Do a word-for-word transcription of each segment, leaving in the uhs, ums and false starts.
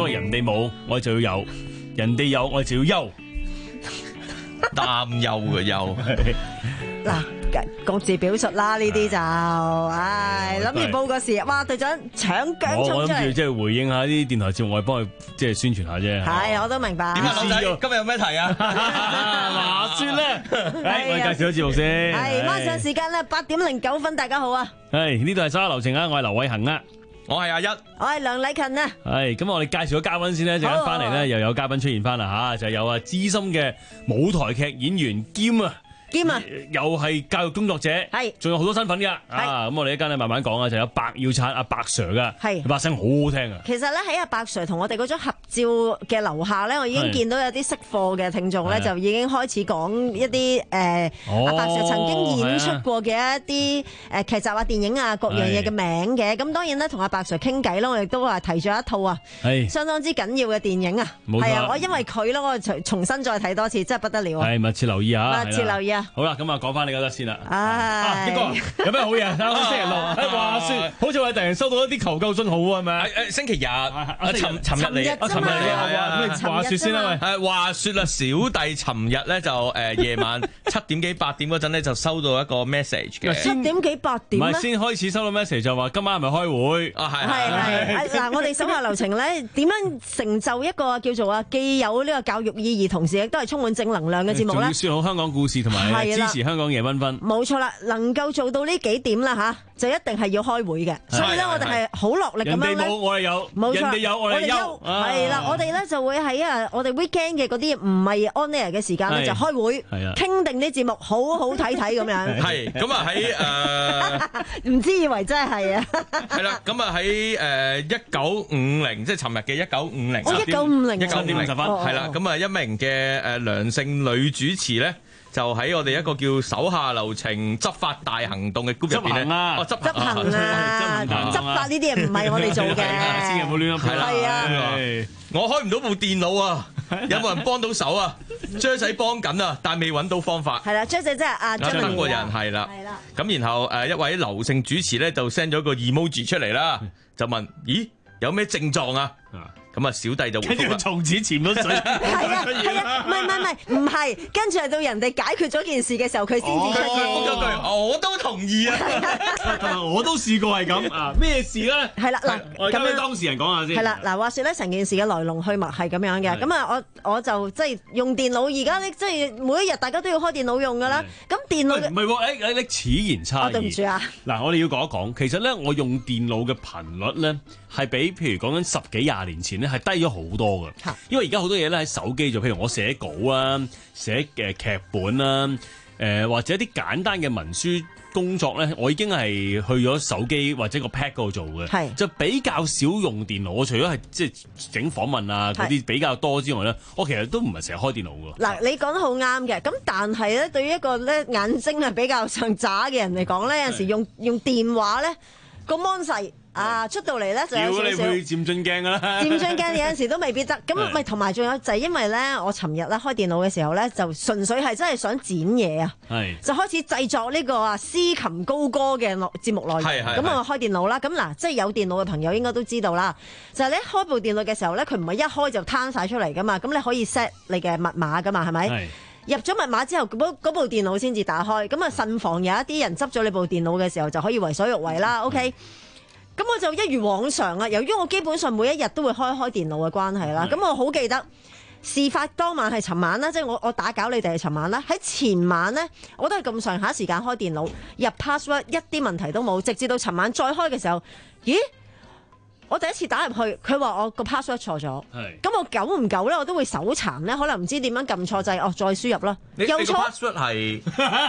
所謂人哋冇，我哋就要有；人哋有，我哋就要憂。 擔憂嘅憂。 嗱，各自表述啦，呢啲就，唉，諗住報個時，哇，隊長搶腳我衝出嚟， 我諗住即係回應下啲電台節目，我哋幫佢即係宣傳下啫。 係，我都明白。 點啊，老仔，今日有咩題啊？ 話説咧，誒，我哋介紹咗節目先。 係，馬上時間咧，八點零九分，大家好啊！ 係呢度係沙流程啊，我係劉偉恒啊。 我係阿一， 我係梁禮勤啊。 係咁，我哋介紹咗嘉賓先咧，陣間翻嚟咧又有嘉賓出現翻啦吓，就係有啊資深嘅舞台劇演員兼啊。 兼啊， 又係教育工作者， 係， 仲有好多身份噶，啊，咁我哋一間咧慢慢講啊，就有白耀燦阿白 Sir 噶， 係， 把聲好好聽啊。 其實咧喺阿白 Sir 同我哋嗰張合照嘅樓下咧，我已經見到有啲識貨嘅聽眾咧，就已經開始講一啲誒阿白 Sir 曾經演出過嘅一啲誒劇集啊、電影啊各樣嘢嘅名嘅。咁當然咧，同阿白 Sir 傾偈啦，我亦都話提咗一套啊，相當之緊要嘅電影啊，係啊，我因為佢咧，我重重新再睇多次，真係不得了啊！ 係密切留意啊， 密切留意啊！ 好啦，咁啊講翻你嗰得先啦。 啊， 一哥有咩好嘢？星期六話說，好似我哋突然收到一啲求救信號啊，係咪？ 誒星期日，啊尋尋日嚟， 尋日嚟啊！咁話說先啦，喂。 誒話說啦，小弟尋日咧就誒夜晚七點幾八點嗰陣咧就收到一個 message 嘅。 七點幾八點唔係先開始收到 message 就話今晚係咪開會？ 啊係係係嗱，我哋手下留情咧，點樣成就一個叫做啊既有呢個教育意義，同時亦都係充滿正能量嘅節目咧？ 仲要説好香港故事同埋支持香港夜繽紛。 冇錯啦，能夠做到呢幾點啦吓，就一定係要開會嘅。所以咧，我哋係好落力咁樣咧。 人哋冇，我哋有； 冇錯， 人哋有，我哋有。 係啦，我哋咧就會喺啊，我哋 weekend 嘅嗰啲唔係 on air 嘅時間咧，就開會，傾定啲節目，好好睇睇咁樣。 係咁啊喺誒， 唔知以為真係啊。 係啦，咁啊喺誒一九五零，即係尋日嘅一九五零。 哦，一九五零， 一九點零十分。係啦，咁啊一名嘅誒梁姓女主持咧。就喺我哋一個叫手下留情執法大行動嘅 group 入邊咧， 哦執執行啊，執法呢啲嘢唔係我哋做嘅， 千祈唔好亂咁係啦， 係啊， 我開唔到部電腦啊，有冇人幫到手啊？張仔幫緊啊，但係未揾到方法。 係啦，張仔即係阿張德國人係啦，係啦。咁然後誒一位劉姓主持咧就 send 咗個 emoji 出嚟啦，就問：咦，有咩症狀啊？咁啊，小弟就跟住個從此潛咗水。 係啊，係啊，唔係唔係唔係，唔係，跟住係到人哋解決咗件事嘅時候，佢先至出現。 覆咗句，我都同意啊。 同埋我都試過係咁啊，咩事咧？ 係啦，嗱， 我咁樣當事人講下先。 係啦，嗱，話説咧，成件事嘅來龍去脈係咁樣嘅。咁啊，我我就即係用電腦，而家咧即係每一日大家都要開電腦用㗎啦。咁電腦唔係喎，誒誒，你此言差異。 哦，對唔住啊。 嗱，我哋要講一講，其實咧，我用電腦嘅頻率咧係比譬如講緊十幾廿年前咧係低咗好多㗎。因為而家好多嘢咧喺手機做，譬如我寫稿啊、寫嘅劇本啦、誒、呃、或者啲簡單嘅文書工作咧，我已經係去咗手機或者個 pad 嗰度做嘅，係就比較少用電腦。我除咗係即係整訪問啊嗰啲比較多之外咧，我其實都唔係成日開電腦㗎。嗱， 你講得好啱嘅，咁但係咧，對於一個咧眼睛係比較上渣嘅人嚟講咧，有陣時用用電話咧個 mon 細。啊，出到嚟咧就有少少。 如果你會漸進鏡㗎啦， 漸進鏡有陣時都未必得。咁咪同埋仲有就係因為咧，我尋日咧開電腦嘅時候咧，就純粹係真係想剪嘢啊，就開始製作呢個啊詩琴高歌嘅內節目內容。咁我開電腦啦。咁嗱，即係有電腦嘅朋友應該都知道啦。就係你開部電腦嘅時候咧，佢唔係一開就攤晒出嚟噶嘛。咁你可以 set 你嘅密碼噶嘛，係咪？入咗密碼之後，嗰嗰部電腦先至打開。咁啊，慎防有一啲人執咗你部電腦嘅時候，就可以為所欲為啦。OK。咁我就一如往常啊，由於我基本上每一日都會開開電腦嘅關係啦，咁我好記得事發當晚係尋晚啦，即係我我打攪你哋係尋晚啦，喺前晚呢，我都係咁上下時間開電腦入 password 一啲問題都冇，直至到尋晚再開嘅時候，咦？我第一次打入去，佢話我個 password 錯咗，咁我久唔久咧，我都會手殘咧，可能唔知點樣撳錯掣，哦，再輸入啦， 又錯 password 係。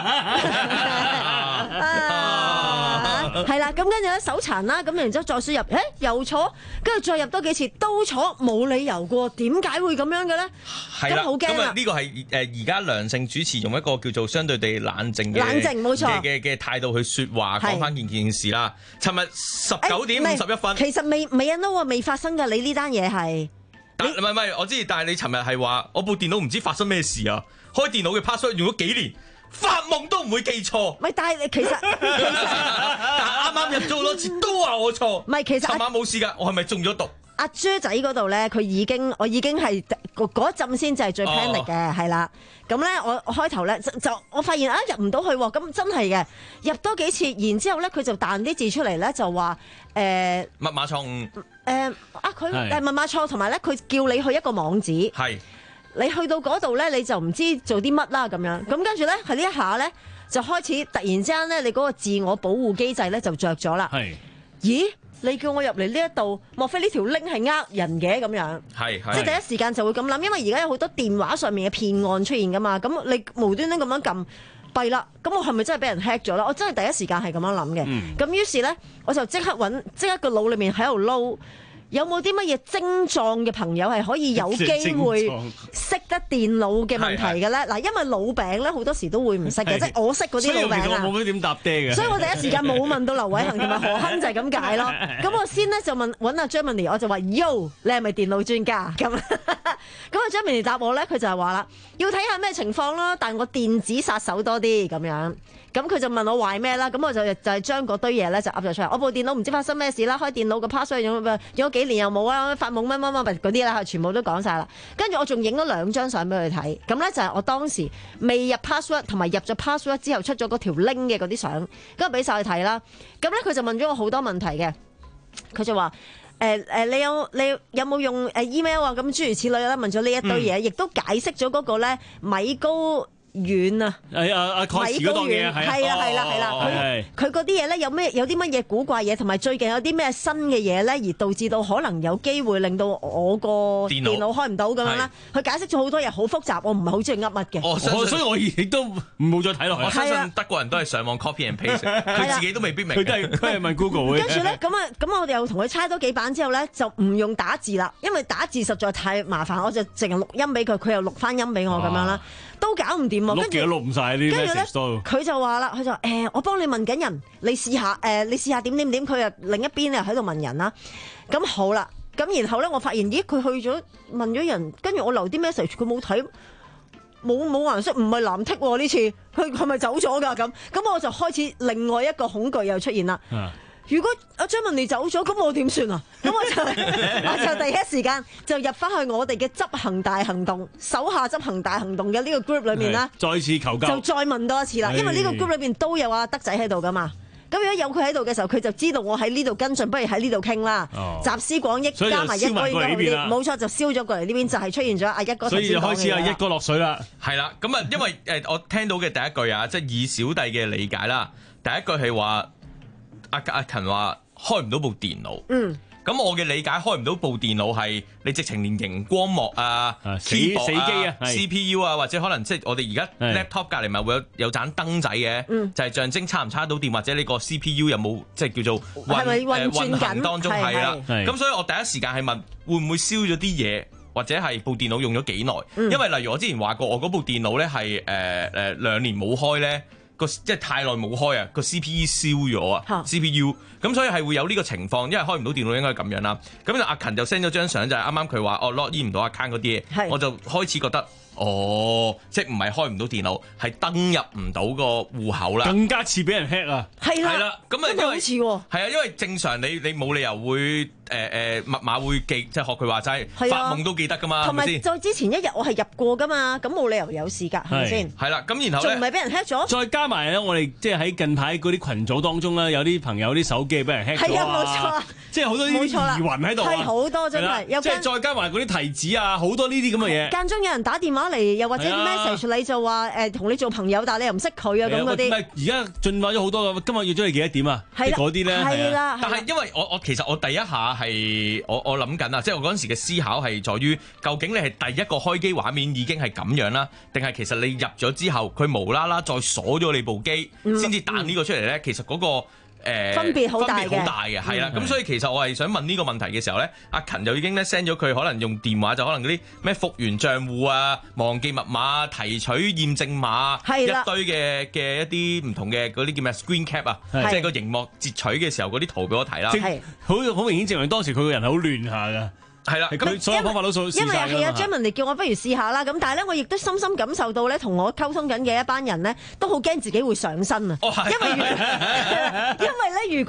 係啦，咁跟住咧手殘啦，咁然之後再輸入，誒又錯，跟住再入多幾次都錯，冇理由嘅，點解會咁樣嘅咧？ 係啦，咁啊呢個係誒而家梁姓主持用一個叫做相對地冷靜嘅冷靜冇錯嘅嘅態度去説話，講翻件件事啦。尋日十九點五十一分， 其實未未啊 no 啊未發生㗎，你呢單嘢係， 唔係唔係，我知，但係你尋日係話我部電腦唔知發生咩事啊，開電腦嘅 password 用咗幾年。發夢都唔會記錯， 唔係，但係你其實，其實但係啱啱入咗好多次都話我錯， 唔係其實， 尋晚冇事㗎，我係咪中咗毒？ 阿豬仔嗰度咧，佢已經我已經係嗰一陣先至係最 panic 嘅，係啦、哦。咁咧我我開頭咧就，就我發現啊入唔到去喎，咁真係嘅入多幾次，然之後咧佢就彈啲字出嚟咧，就話誒、呃、 密碼錯誤誒啊佢誒密碼錯，同埋咧佢叫你去一個網址，係你去到嗰度咧你就唔知做啲乜啦咁樣，咁跟住咧係呢一下咧就開始突然之間咧你嗰個自我保護機制咧就着咗啦，係咦？你叫我入嚟呢一度，莫非呢條 link 係呃人嘅咁樣？係即係第一時間就會咁諗，因為而家有好多電話上面嘅騙案出現噶嘛，咁你無端端咁樣撳弊啦，咁我係咪真係俾人 hack 咗啦？我真係第一時間係咁樣諗嘅。咁、嗯、於是咧，我就即刻揾，即刻個腦裏面喺度撈。有冇啲乜嘢精壯嘅朋友係可以有機會識得電腦嘅問題嘅咧？嗱，因為老餅咧好多時都會唔識嘅，即係我識嗰啲老餅啊。所以我冇乜點答爹嘅。所以我第一時間冇問到劉偉恒同埋何亨就係咁解咯。咁我先咧就問揾阿 Germany， 我就話 Yo， 你係咪電腦專家？咁咁阿 Germany 答我咧，佢就係話啦，要睇下咩情況啦，但我電子殺手多啲咁樣。咁佢就問我壞咩啦？咁我就就係將嗰堆嘢咧就噏咗出嚟。我部電腦唔知發生咩事啦，開電腦個 password 用用咗幾年又冇啊，發夢乜乜乜嗰啲啦，全部都講晒啦。跟住我仲影咗兩張相俾佢睇。咁咧就係我當時未入 password 同埋入咗 password 之後出咗嗰條 link 嘅嗰啲相，咁啊俾晒佢睇啦。咁咧佢就問咗我好多問題嘅。佢就話誒誒，你有你有冇用誒 email 啊？咁諸如此類啦，問咗呢一堆嘢，亦、嗯、都解釋咗嗰個咧米高遠啊，係啊啊，蓋茨嗰檔嘢係啊係啦係啦，佢佢嗰啲嘢咧有咩有啲乜嘢古怪嘢，同埋最近有啲咩新嘅嘢咧，而導致到可能有機會令到我個電腦開唔到咁樣啦。佢解釋咗好多嘢，好複雜，我唔係好中意噏乜嘅。哦，所以我亦都冇再睇落去。我相信德國人都係上網 copy and paste，佢自己都未必明。佢都係佢係問 Google 嘅。跟住咧，咁啊咁我哋又同佢猜多幾版之後咧，就唔用打字啦，因為打字實在太麻煩，我就淨係錄音俾佢，佢又錄翻音俾我咁樣啦。都搞唔掂喎，跟住錄唔晒呢啲 message 都。佢就話啦，佢就誒、呃，我幫你問緊人，你試下誒、呃，你試下點點點。佢又另一邊又喺度問人啦。咁好啦，咁然後咧，我發現咦，佢去咗問咗人，跟住我留啲 message，佢冇睇，冇冇顏色，唔係藍剔喎呢次，佢係咪走咗㗎？咁咁我就開始另外一個恐懼又出現啦。啊如果阿張文妮走咗，咁我點算啊？咁我就我就第一時間就入翻去我哋嘅執行大行動手下執行大行動嘅呢個 group 裏面啦，再次求救，就再問多一次啦。因為呢個 group 裏邊都有阿德仔喺度噶嘛。咁如果有佢喺度嘅時候，佢就知道我喺呢度跟進，不如喺呢度傾啦。哦、集思廣益，加埋一哥應該好啲。冇錯，就燒咗過嚟呢邊，就係、是、出現咗阿一哥。所以就開始阿一哥落水啦。係啦，咁啊，因為誒我聽到嘅第一句啊，即係以小弟嘅理解啦，第一句係話。阿阿勤話開唔到部電腦，嗯，咁我嘅理解開唔到部電腦係你直情連熒光幕啊、死死機啊、C P U 啊，或者可能即係我哋而家 laptop 隔離咪會有有盞燈仔嘅，嗯、就係象徵插唔插到電，或者呢個 C P U 有冇即係叫做運誒運，運行當中係啦。咁所以我第一時間係問會唔會燒咗啲嘢，或者係部電腦用咗幾耐？嗯、因為例如我之前話過，我嗰部電腦咧係誒誒兩年冇開咧。即係太耐冇開啊，個 C P U 燒咗啊 ，C P U 咁所以係會有呢個情況，因為開唔到電腦應該係咁樣啦。咁就阿勤就 send 咗張相，就係啱啱佢話哦 log in 唔到 account 嗰啲嘢，我就開始覺得哦，即係唔係開唔到電腦，係登入唔到個戶口啦，更加似俾人 hack 啊，係啦，係啦，咁啊因為好似係啊，因為正常你你冇理由會。誒誒、呃、密碼會記，即係學佢話齋，發夢都記得噶嘛，係咪先？同埋再之前一日我係入過噶嘛，咁冇理由有事㗎，係咪先？係啦，咁然後咧，仲唔係俾人 hack 咗？再加埋咧，我哋即係喺近排嗰啲群組當中咧，有啲朋友啲手機俾人 hack 咗啊！係啊，冇錯，即係好多呢啲疑雲喺度啊！係好多真係，即係再加埋嗰啲提子啊，好多呢啲咁嘅嘢。間中有人打電話嚟，又或者 message 你就話誒同你做朋友，但係你又唔識佢啊咁嗰啲。唔係而家進化咗好多㗎，今日要咗你幾多點啊？係嗰啲咧，係啦。但係因為我我其實我第一下係我。我諗緊啊，即係我嗰陣時嘅思考係在於，究竟你係第一個開機畫面已經係咁樣啦，定係其實你入咗之後，佢無啦啦再鎖咗你部機，先至彈呢個出嚟咧？其實嗰、嗰個誒、呃、分別好大嘅，好大嘅，係啦。咁、嗯、所以其實我係想問呢個問題嘅時候咧，阿勤就已經咧 send 咗佢，可能用電話就可能嗰啲咩復原賬戶啊、忘記密碼、提取驗證碼，一堆嘅嘅一啲唔同嘅嗰啲叫咩 screen cap 啊，即係個熒幕截取嘅時候嗰啲圖俾我睇啦，好好明顯證明當時佢個人係好亂下㗎。係啦，咁所有方法都試晒。因為係啊 Jeremy 叫我不如試下啦，咁但係咧，我亦都深深感受到咧，同我溝通緊嘅一班人咧，都好驚自己會上身啊。哦，因為因為咧，如果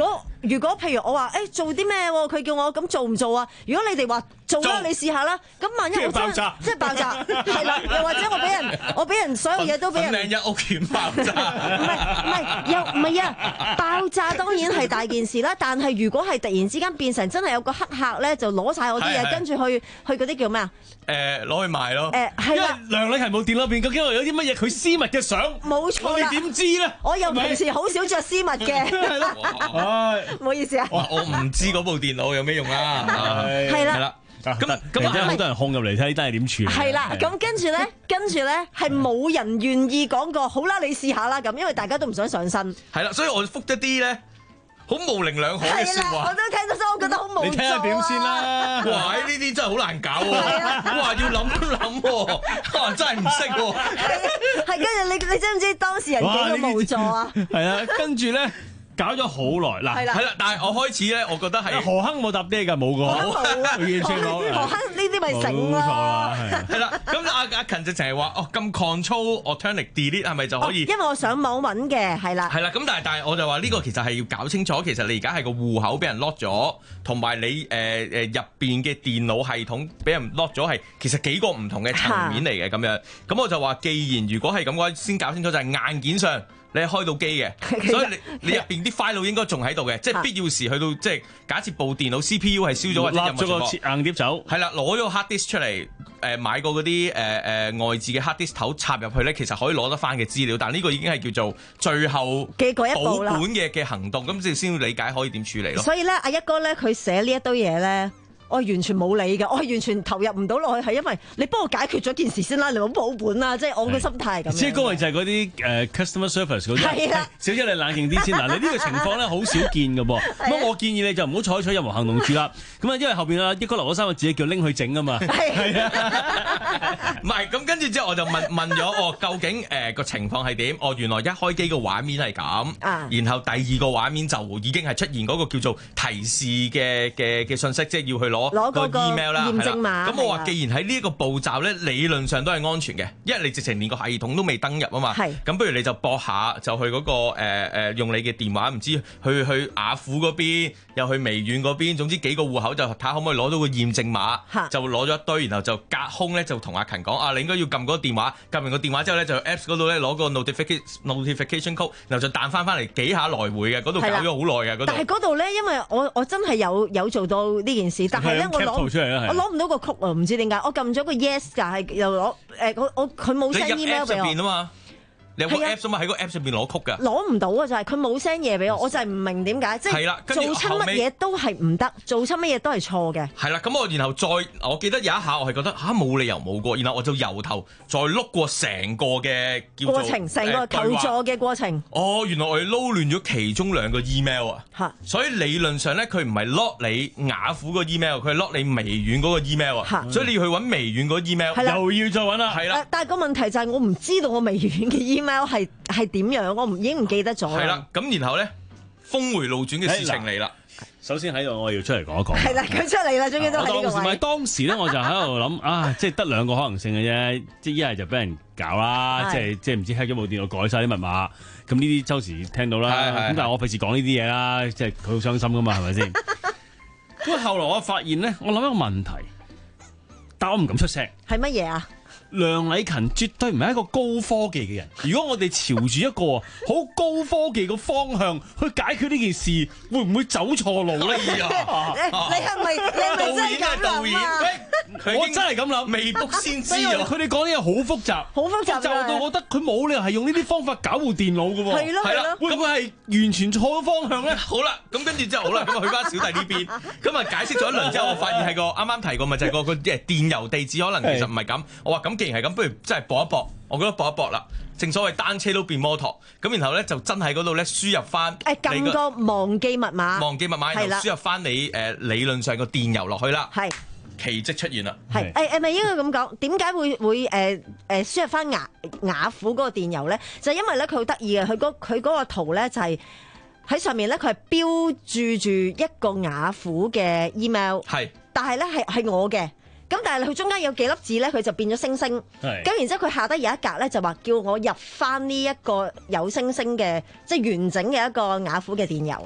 如果譬如我話誒、欸、做啲咩，佢叫我咁做唔做啊？如果你哋話做啦，你試下啦。咁萬一我真係即係爆炸，係啦，又或者我俾人我俾人所有嘢都俾人粉嶺一屋苑爆炸， 唔係唔係又唔係啊！爆炸當然係大件事啦，但係如果係突然之間變成真係有個黑客咧，就攞晒我啲嘢，跟住去去嗰啲叫咩啊？ 誒攞去賣咯。 誒係啦， 梁禮勤部電腦入邊究竟有啲乜嘢佢私密嘅相？ 冇錯啦。 你點知咧？ 我又平時好少着絲襪嘅。係咯。唔好意思啊。 我我唔知嗰部電腦有咩用啊。 係啦。係啦。 咁咁而家好多人控入嚟睇呢單係點處理？ 係啦，咁跟住咧，跟住咧係冇人願意講過，好啦，你試下啦咁，因為大家都唔想上身。 係啦，所以我覆一啲咧好模棱兩可嘅説話。 我都聽到，所以我覺得好無助啊。 你睇下點先啦。 哇！呢啲真係好難搞喎。哇！要諗都諗喎，哇！真係唔識喎。 係跟住你，你知唔知當事人幾個無助啊？ 係啊，跟住咧。搞咗好耐嗱， 係啦，但係我開始咧，我覺得係何亨冇搭爹㗎，冇個，完全冇。 何亨呢啲咪醒咯， 係啦。咁阿阿勤直情係話哦，咁 control alternate delete 係咪就可以？ 因為我上網揾嘅，係啦。 係啦，咁但係但係我就話呢個其實係要搞清楚，其實你而家係個戶口俾人 lock 咗，同埋你誒誒入邊嘅電腦系統俾人 lock 咗，係其實幾個唔同嘅層面嚟嘅咁樣。咁我就話，既然如果係咁嘅話，先搞清楚就係硬件上。你係開到機嘅，所以你你入邊啲 file 應該仲喺度嘅，即係必要時去到即係假設部電腦 C P U 係燒咗或者任何情況， 硬碟走， 係啦，攞咗個 hard disk 出嚟，誒買過嗰啲誒誒外置嘅 hard disk 頭插入去咧，其實可以攞得翻嘅資料，但呢個已經係叫做最後嘅嗰一步啦， 保管嘅嘅行動，咁先先要理解可以點處理咯。 所以咧，阿一哥咧，佢寫呢一堆嘢咧。我完全冇理㗎，我係完全投入唔到落去，係因為你幫我解決咗件事先啦，你唔好保本啦，即係我嘅心態係咁。 即係嗰個就係嗰啲誒 customer service 嗰啲。 係啦， 小姐你冷靜啲先嗱，你呢個情況咧好少見㗎噃。咁我建議你就唔好採取任何行動住啦。咁啊，因為後邊啊一哥留咗三個字叫拎去整啊嘛。係啊， 唔係咁跟住之後我就問問咗我究竟誒個情況係點？哦，原來一開機個畫面係咁，然後第二個畫面就已經係出現嗰個叫做提示嘅嘅嘅信息，即係要去攞。攞個 email 啦，驗證碼。咁我話，既然喺呢一個步驟咧，理論上都係安全嘅，因為你直情連個系統都未登入啊嘛。係。咁不如你就駁下，就去嗰個誒誒用你嘅電話，唔知去去雅虎嗰邊，又去微軟嗰邊，總之幾個戶口就睇下可唔可以攞到個驗證碼，就攞咗一堆，然後就隔空咧就同阿勤講啊，你應該要撳嗰個電話，撳完個電話之後咧就 Apps 嗰度咧攞個 notification notification code，然後就彈翻翻嚟幾下來回嘅，嗰度搞咗好耐嘅嗰度。但係嗰度咧，因為我我真係有有做到呢件事，但係咧我攞我攞唔到個曲啊，唔知點解，我撳咗個 yes，但係又攞誒我我佢冇 send email 俾我。你有個 app 啊嘛，喺個 app 上邊攞曲㗎，攞唔到啊！就係佢冇 send 嘢俾我，我就係唔明點解，即係做親乜嘢都係唔得，做親乜嘢都係錯嘅。係啦，咁我然後再，我記得有一下我係覺得吓冇理由冇過，然後我就由頭再碌過成個嘅叫做過程，成個求助嘅過程。哦，原來我哋撈亂咗其中兩個 email 啊！嚇，所以理論上咧，佢唔係 lock 你雅虎個 email，佢係 lock 你微軟嗰個 email 啊！嚇，所以你要去揾微軟嗰個 email，又要再揾啦。係啦，但係個問題就係我唔知道我微軟嘅 email。email 係係點樣？我唔已經唔記得咗。係啦，咁然後咧，峰回路轉嘅事情嚟啦。首先喺度我要出嚟講一講。係啦，佢出嚟啦，終於都喺呢個位。唔係當時咧，我就喺度諗啊，即係得兩個可能性嘅啫，即係一係就俾人搞啦，即係即係唔知 hack 咗部電腦改晒啲密碼，咁呢啲周時聽到啦。咁但係我費事講呢啲嘢啦，即係佢好傷心噶嘛，係咪先？咁後來我發現咧，我諗一個問題，但我唔敢出聲。係乜嘢啊？梁禮勤絕對唔係一個高科技嘅人。如果我哋朝住一個好高科技嘅方向去解決呢件事，會唔會走錯路咧？你係咪你係咪真係咁諗啊？我真係咁諗，未卜先知啊！佢哋講啲嘢好複雜，好複雜，就到我覺得佢冇理由係用呢啲方法搞部電腦㗎喎。係咯，係啦，會唔會係完全錯咗方向咧？好啦，咁跟住之後好啦，咁啊去翻小弟呢邊，咁啊解釋咗一輪之後，我發現係個啱啱提過咪就係個個誒電郵地址可能其實唔係咁。我話咁既然係咁，不如真係搏一搏。我覺得搏一搏啦。正所謂單車都變摩托，咁然後咧就真係嗰度咧輸入翻誒撳個忘記密碼，忘記密碼然後輸入翻你誒理論上個電郵落去啦。係。奇蹟出現啦！係誒誒，咪應該咁講？點解會會誒誒輸入翻雅雅虎嗰個電郵咧？就係因為咧佢好得意嘅，佢嗰佢嗰個圖咧就係喺上面咧，佢係標註住一個雅虎嘅 email，係，但係咧係係我嘅。咁但係佢中間有幾粒字咧，佢就變咗星星。係。咁然之後佢下低有一格咧，就話叫我入翻呢一個有星星嘅，即係完整嘅一個雅虎嘅電郵。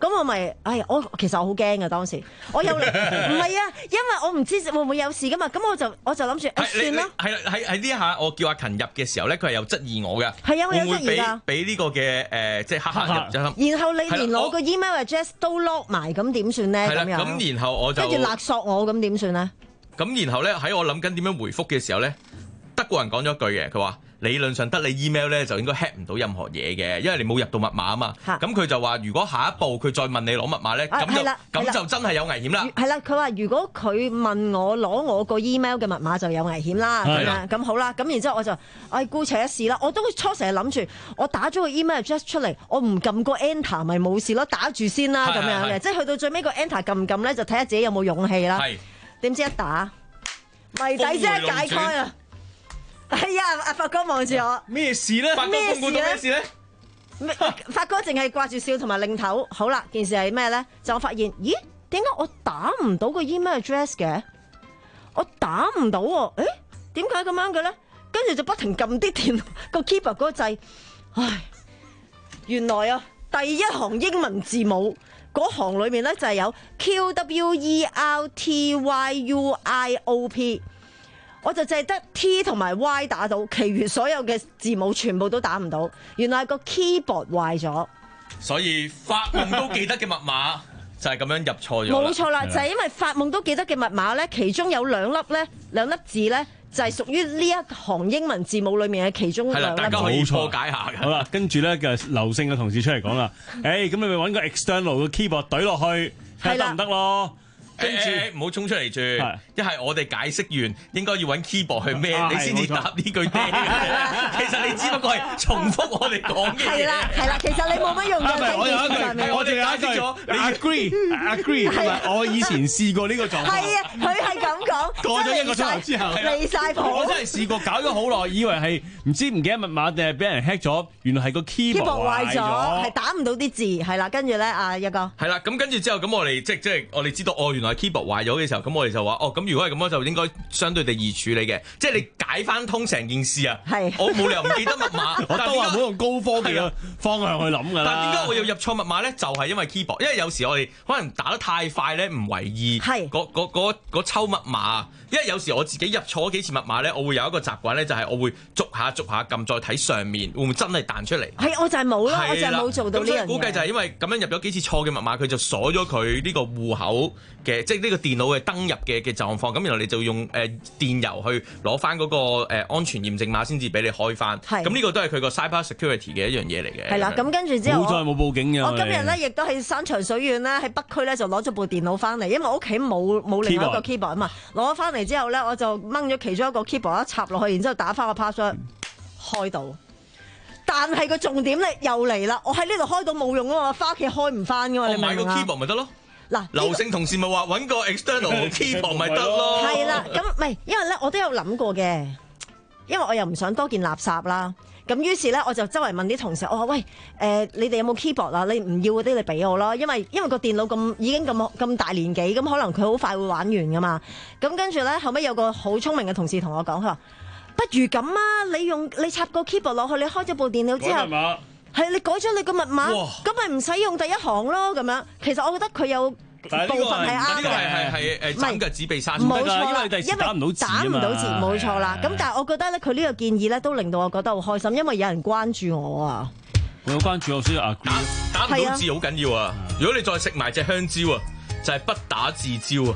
咁我咪，哎，我其實我好驚㗎當時，我有唔係啊，因為我唔知會唔會有事噶嘛，咁我就我就諗住誒算啦。 係啦，喺喺呢下我叫阿勤入嘅時候咧，佢係有質疑我嘅。 係啊，我有質疑㗎。 俾呢個嘅誒，即係黑客入咗。 然後你連我個 email address 都 lock 埋，咁點算咧？咁樣。 咁然後我就跟住勒索我，咁點算咧？ 咁然後咧喺我諗緊點樣回覆嘅時候咧，德國人講咗一句嘅，佢話。理論上得你 email 咧就應該 hack 唔到任何嘢嘅，因為你冇入到密碼啊嘛。咁佢就話：如果下一步佢再問你攞密碼咧，咁、啊、就咁就真係有危險啦。 係啦，佢話如果佢問我攞我個 email 嘅密碼就有危險啦。咁樣咁好啦，咁然之後我就唉姑且一試啦。我都初成日諗住，我打咗個 email address 出嚟，我唔撳個 enter 咪冇事咯，打住先啦咁樣嘅。即係去到最尾個 enter 撳唔撳咧，就睇下自己有冇勇氣啦。點知一打謎底先解開啊！係啊，阿發哥望住我， 咩事咧？ 咩事咧？ 咩事咧？ 發哥淨係掛住笑同埋擰頭。好啦，件事係咩咧？就我發現，咦？點解我打唔到個 email address 嘅？我打唔到喎，誒？點解咁樣嘅咧？跟住就不停撳啲電個 keyboard 嗰個掣。唉，原來啊，第一行英文字母嗰行裏面咧就係有 Q W E R T Y U I O P。我就淨係得 T 同埋 Y 打到，其餘所有嘅字母全部都打唔到。原來係個 keyboard 壞咗， 所以發夢都記得嘅密碼就係咁樣入錯咗。 冇錯啦，就係因為發夢都記得嘅密碼咧，其中有兩粒咧，兩粒字咧就係屬於呢一行英文字母裡面嘅其中兩粒字。 大家可以破解下嘅。 好啦，跟住咧嘅劉姓嘅同事出嚟講啦，誒咁你咪揾個 external 嘅 keyboard 懟落去，睇下得唔得咯？跟住唔好衝出嚟住，一係我哋解釋完應該要揾 keyboard 去咩，你先至答呢句咩。其實你只不過係重複我哋講嘅嘢。 係啦係啦，其實你冇乜用嘅。 我有一句，我淨係解釋咗。你 agree agree，我以前試過呢個狀況。係啊， 佢係咁講。 過咗一個鐘頭之後， 離曬譜。 我真係試過搞咗好耐，以為係唔知唔記得密碼定係俾人 hack 咗，原來係個 keyboard 壞咗， 係打唔到啲字。係啦，跟住咧啊一個。 係啦，咁跟住之後咁我哋即即係我哋知道哦，原來 keyboard 壞咗嘅時候，咁我哋就話哦，咁如果係咁樣就應該相對地易處理嘅，即係你解翻通成件事啊。 係， 我冇理由唔記得密碼。 我都話唔好用高科技嘅方向去諗㗎啦。 但點解我要入錯密碼咧？就係因為 keyboard，因為有時我哋可能打得太快咧，唔為意嗰嗰嗰嗰抽密碼。因為有時我自己入錯幾次密碼咧，我會有一個習慣咧，就係我會逐下逐下撳，再睇上面會唔會真係彈出嚟。 係，我就係冇咯，我就係冇做到呢樣嘢。咁所以估計就係因為咁樣入咗幾次錯嘅密碼，佢就鎖咗佢呢個戶口嘅，即係呢個電腦嘅登入嘅嘅狀況。咁然後你就用誒、呃、電郵去攞翻嗰個、呃、安全驗證碼先至俾你開翻。咁呢個都係佢個 cyber security 嘅一樣嘢嚟嘅。 係啦，咁跟住之後， 好在冇報警嘅。 我今日咧亦都喺山長水遠咧喺北區咧就攞咗部電腦翻嚟，因為我屋企冇冇另外一個 keyboard 啊嘛。攞咗翻嚟之後咧，我就掹咗其中一個 keyboard 一插落去，然之後打翻個 password 開到。但係個重點咧又嚟啦，我喺呢度開到冇用啊嘛，翻屋企開唔翻噶嘛，你明唔明啊？ 我買個 keyboard 咪得咯。嗱， 這個、 劉姓同事咪話揾個 external keyboard 咪得咯。 係啦，咁唔係，因為咧我都有諗過嘅，因為我又唔想多件垃圾啦。咁於是咧我就周圍問啲同事，我話喂，誒、呃、你哋有冇 keyboard 啊？你唔要嗰啲你俾我咯，因為因為個電腦咁已經咁咁大年紀，咁可能佢好快會玩完噶嘛。咁跟住咧後尾有個好聰明嘅同事同我講，佢話不如咁啊，你用你插個 keyboard 落去，你開咗部電腦之後，係你改咗你個密碼，咁咪唔使用第一行咯。咁樣其實我覺得佢有部分係啱嘅。 呢個係係係誒斬腳趾避沙蟲， 冇錯啦， 因為打唔到字打唔到字，冇錯啦。咁但係我覺得咧，佢呢個建議咧都令到我覺得好開心，因為有人關注我啊。 我有關注我先啊， 打打唔到字好緊要啊！如果你再食埋隻香蕉啊，就係不打自招啊！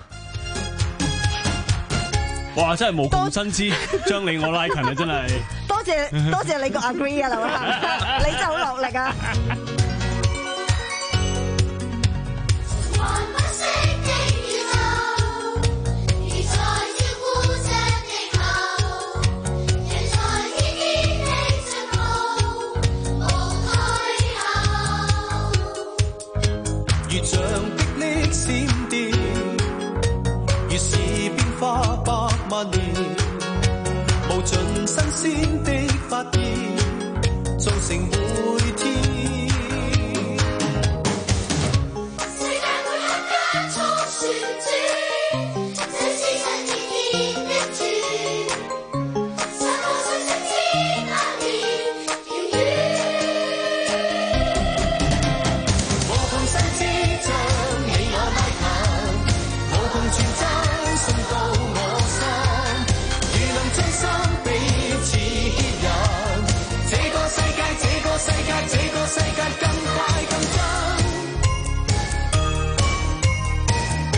哇！真係無窮新知，將你我拉近啊！真係多謝多謝你個 agree 啊，劉生，你真係好落力啊！ 越像霹靂閃電，越是變化百萬年，無盡新鮮的發現，造成每天。世界每刻加速旋轉，這是人熱烈的轉，散播信息千萬年遙遠，無窮新鮮。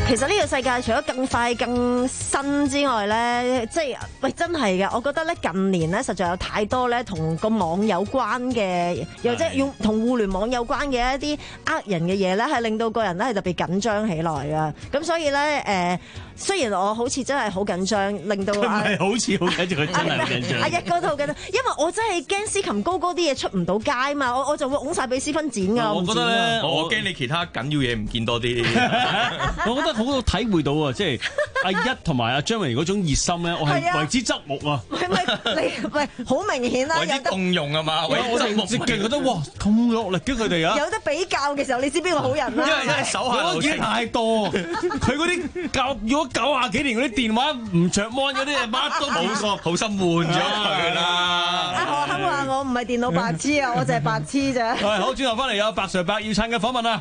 其實呢個世界除咗更快更新之外咧，即係喂真係嘅，我覺得咧近年咧實在有太多咧同個網有關嘅，又即係用同互聯網有關嘅一啲呃人嘅嘢咧，係令到個人咧係特別緊張起來噶。咁所以咧誒、呃，雖然我好似真係好緊張，令到啊， 係好似好緊張，佢真係好緊張。 阿一哥都好緊張，因為我真係驚司琴高歌啲嘢出唔到街嘛，我我就會拱晒俾私分剪噶。 我覺得咧， 我驚你其他緊要嘢唔見多啲。 我覺得好多體會到啊，即係阿一同埋阿張慧儀嗰種熱心咧，我係為之側目啊。 係咪你喂好明顯啦？ 為之共用啊嘛，為我哋直勁覺得哇咁落力嘅佢哋啊！ 有得比較嘅時候，你知邊個好人啦？ 因為因為手下留情太多，佢嗰啲教如果九廿幾年嗰啲電話唔着 mon 嗰啲嘢，乜都冇錯， 好心換咗佢啦。 阿何肯話我唔係電腦白痴啊，我就係白痴咋。 係好，轉頭翻嚟有白 Sir 白耀燦嘅訪問啊！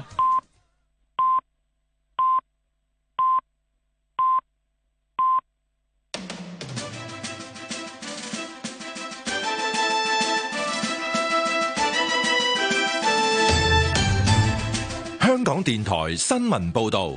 香港電台新聞報道，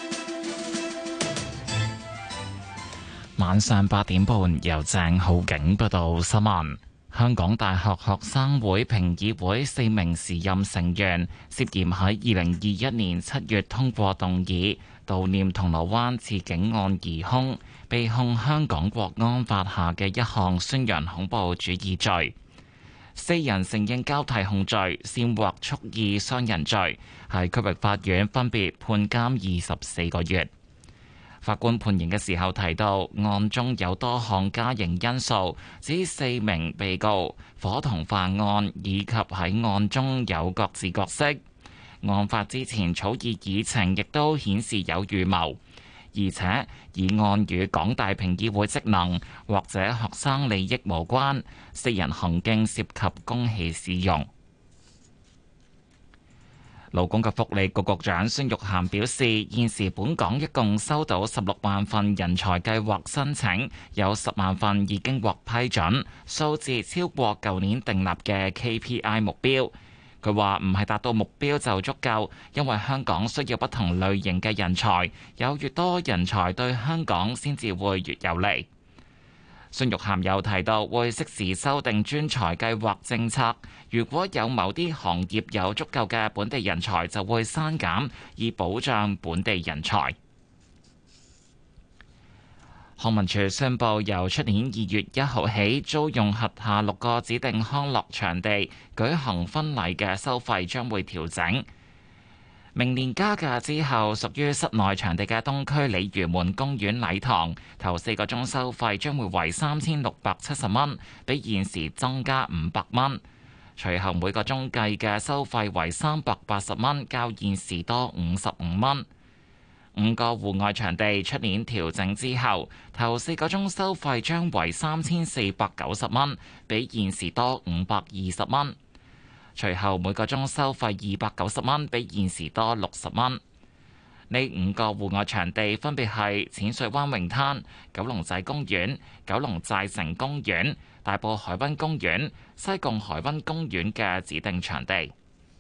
晚上八點半由鄭浩景報道新聞。香港大學學生會評議會四名時任成員涉嫌喺二零二一年七月通過動議悼念銅鑼灣刺警案疑兇，被控香港國安法下嘅一項宣揚恐怖主義罪。四人承認交替控罪，煽惑蓄意傷人罪，喺區域法院分別判監二十四個月。法官判刑嘅時候提到，案中有多項加刑因素，指四名被告夥同犯案，以及喺案中有各自角色。案發之前草擬議程亦都顯示有預謀，而且議案與港大評議會職能或者學生利益無關，四人行徑涉及公器私用。勞工及福利局局長孫玉菡表示，現時本港一共收到十六萬份人才計劃申請，有十萬份已經獲批准，數字超過舊年訂立嘅 K P I 目標。佢話唔係達到目標就足夠，因為香港需要不同類型嘅人才，有越多人才對香港先至會越有利。孫玉菡又提到，會適時修訂專才計劃政策，如果有某啲行業有足夠嘅本地人才，就會刪減，以保障本地人才。康文署宣布，由出年二月一號起，租用轄下六個指定康樂場地舉行婚禮嘅收費將會調整。明年加價之後，屬於室內場地嘅東區鯉魚門公園禮堂，頭四個鐘收費將會為三千六百七十蚊，比現時增加五百蚊。隨後每個鐘計嘅收費為三百八十蚊，較現時多五十五蚊。五個戶外場地出年調整之後，頭四個鐘收費將為三千四百九十蚊，比現時多五百二十蚊。隨後每個鐘收費二百九十蚊，比現時多六十蚊。呢五個戶外場地分別係淺水灣泳灘、九龍仔公園、九龍寨城公園、大埔海濱公園、西貢海濱公園嘅指定場地。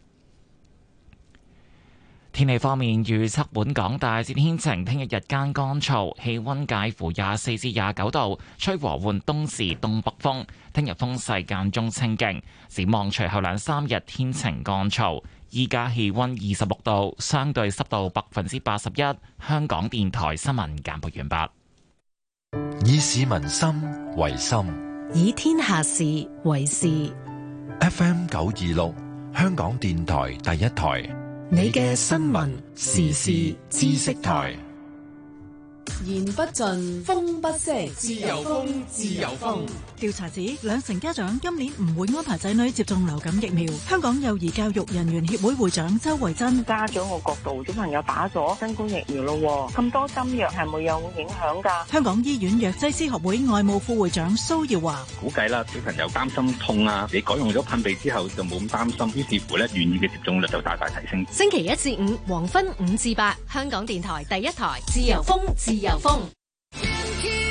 天氣方面，預測本港大致天晴，聽日日間乾燥，氣溫介乎廿四至廿九度，吹和緩東至東北風。聽日風勢間中清勁，展望隨後兩三日天晴乾燥。依家氣溫二十六度，相對濕度百分之八十一。香港電台新聞簡報完畢。 以市民心為心， 以天下事為事。 F M 九二六，香港電台第一台。 你嘅新聞時事知識台， 言不盡，風不息，自由風，自由風。 調查指兩成家長今年唔會安排仔女接種流感疫苗。香港幼兒教育人員協會會長周慧珍： 家長嘅角度，小朋友打咗新冠疫苗咯，咁多針藥係咪有影響㗎？ 香港醫院藥劑師學會外務副會長蘇耀華： 估計啦，小朋友擔心痛啊，你改用咗噴鼻之後就冇咁擔心，於是乎咧願意嘅接種率就大大提升。 星期一至五黃昏五至八，香港電台第一台，自由風，自由風。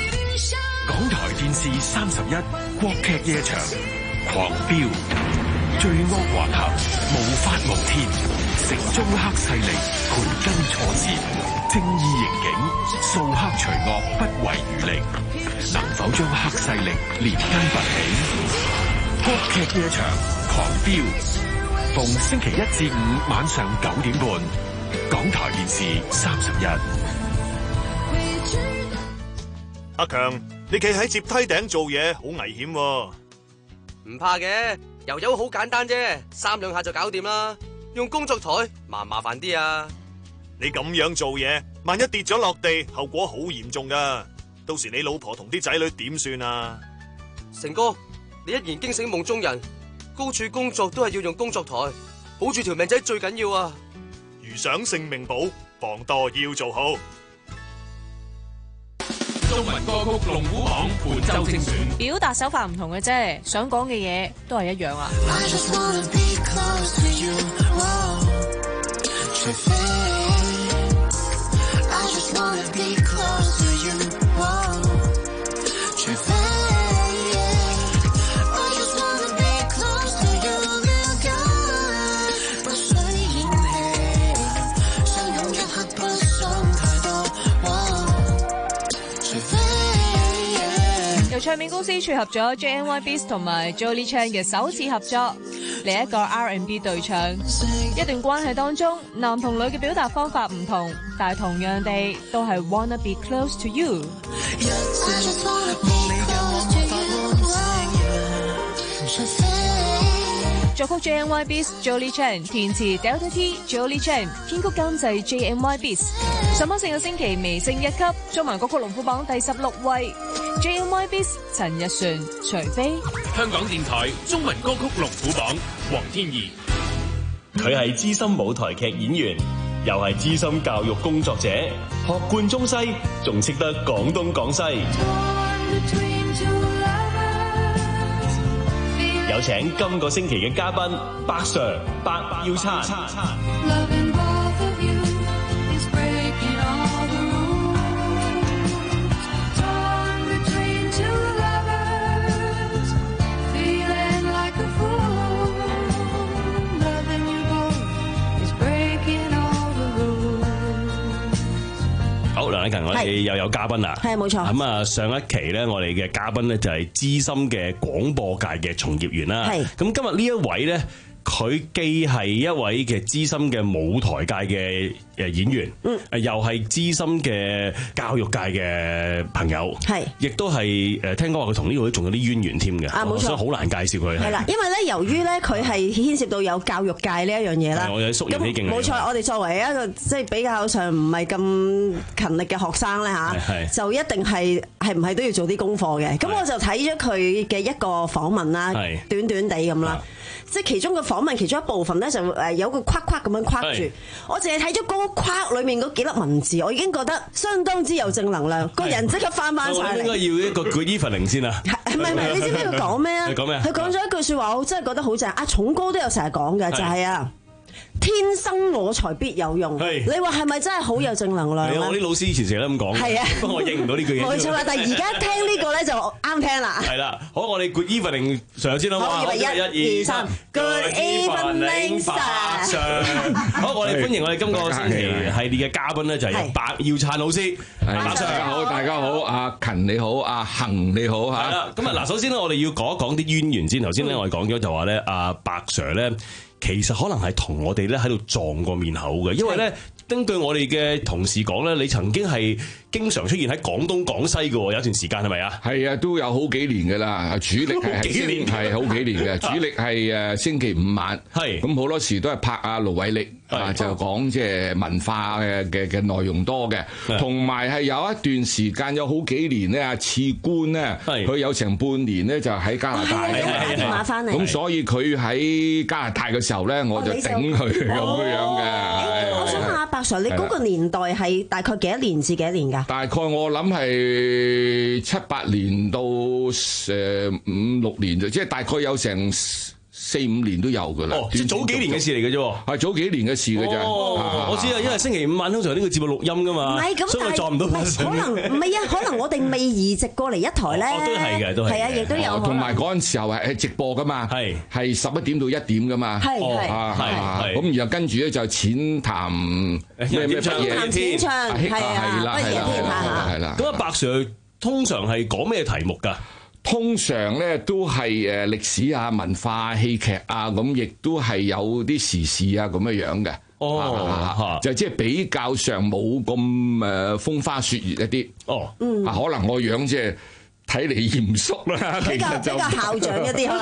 港台電視三十一國劇夜場狂飆， 罪惡橫行，無法無天，城中黑勢力盤根錯節，正義刑警掃黑除惡不遺餘力，能否將黑勢力連根拔起？國劇夜場狂飆，逢星期一至五晚上九點半，港台電視三十一。 阿強，你企喺接梯頂做嘢好危險喎。 唔怕嘅，油油好簡單啫，三兩下就搞掂啦。用工作台麻唔麻煩啲啊？ 你咁樣做嘢，萬一跌咗落地，後果好嚴重噶。到時你老婆同啲仔女點算啊？ 成哥，你一言驚醒夢中人，高處工作都係要用工作台，保住條命仔最緊要啊！ 如想性命保，防墮要做好。 中文歌曲龍虎榜本周精選， 表達手法唔同嘅啫，想講嘅嘢都係一樣啊。由唱片公司撮合咗 J N Y Beats 同埋 Jolie Chan 嘅首次合作，另一個 R and B 對唱。一段關係當中，男同女嘅表達方法唔同，但係同樣地都係 wanna be close to you。作曲 J N Y Beats Jolie Chan， 填詞 Delta T Jolie Chan， 編曲監製 J N Y Beats。上榜上個星期微升一級，中文歌曲龍虎榜第十六位 J N Y Beats 陳奕迅，除非。 香港電台中文歌曲龍虎榜，黃天怡。 佢係資深舞台劇演員，又係資深教育工作者，學貫中西，仲識得廣東廣西。有請今個星期嘅嘉賓白 Sir 白耀燦。好，梁禮勤，我哋又有嘉賓啦， 係冇錯。 咁啊，上一期咧，我哋嘅嘉賓咧就係資深嘅廣播界嘅從業員啦。係，咁今日呢一位咧，佢既係一位嘅資深嘅舞台界嘅誒演員，嗯，又係資深嘅教育界嘅朋友，係，亦都係誒聽講話佢同呢度仲有啲淵源添嘅，啊冇錯，所以好難介紹佢。係啦， 因為咧，由於咧佢係牽涉到有教育界呢一樣嘢啦， 我有縮人起勁。 冇錯，我哋作為一個即係比較上唔係咁勤力嘅學生咧嚇，就一定係係唔係都要做啲功課嘅。咁我就睇咗佢嘅一個訪問啦，短短地咁啦。即係其中嘅訪問，其中一部分咧就誒有個框框咁樣框住，我淨係睇咗嗰個框裏面嗰幾粒文字，我已經覺得相當之有正能量，個人即刻翻翻晒嚟。應該要一個 good evening 先啊！ 係唔係唔係？你知唔知佢講咩啊？ 佢講咩？ 佢講咗一句説話，我真係覺得好正。阿重哥都有成日講嘅，就係啊。天生我材必有用，你話係咪真係好有正能量咧？ 我啲老師以前成日都咁講，係啊，不過我應唔到呢句嘢。 冇錯啦，但係而家聽呢個咧就啱聽啦。 係啦，好，我哋 Good evening 上先啦嘛。 好，一、二、三 ，Good evening sir。 好，我哋歡迎我哋今個星期系列嘅嘉賓咧，就係白耀燦老師。 白 Sir， 大家好，大家好，阿勤你好，阿恒你好嚇。 係啦，咁啊嗱，首先咧，我哋要講一講啲淵源先。頭先咧，我哋講咗就話咧，阿白 Sir 咧。其實可能係同我哋咧喺度撞過面口嘅，因為咧根據我哋嘅同事講咧，你曾經係經常出現喺廣東廣西嘅喎，有一段時間係咪啊？ 係啊，都有好幾年嘅啦，主力係幾年係好幾年嘅，主力係誒星期五晚，係咁好多時都係拍阿盧偉力啊，就講即係文化嘅嘅嘅內容多嘅，同埋係有一段時間有好幾年咧，阿次官咧，佢有成半年咧就喺加拿大嘅， 打電話翻嚟， 咁所以佢喺加拿大嘅時候咧，我就頂佢咁樣嘅。 我想問阿白 Sir，你嗰個年代係大概幾多年至幾多年㗎？ 大概我諗係七八年到誒五六年啫，即係大概有成十四五年都有㗎啦。 哦，即係早幾年嘅事嚟嘅啫。 係早幾年嘅事嘅啫。 哦，我知啊，因為星期五晚通常呢個節目錄音㗎嘛。 唔係咁， 所以我撞唔到。 可能唔係啊，可能我哋未移植過嚟一台咧。 哦，都係嘅，都係。 係啊，亦都有。 同埋嗰陣時候係直播㗎嘛。係係十一點到一點㗎嘛。 係係係。咁然後跟住咧就淺談咩咩淺談淺唱係啊，係啦係啦係啦。 咁阿白 Sir 通常係講咩題目㗎？ 通常咧都係誒歷史啊、文化、戲劇啊，咁亦都係有啲時事啊咁樣樣嘅。哦，啊、就即係比較上冇咁誒風花雪月一啲。哦，嗯，啊可能我樣即係睇嚟嚴肅啦， 比較比較校長一啲。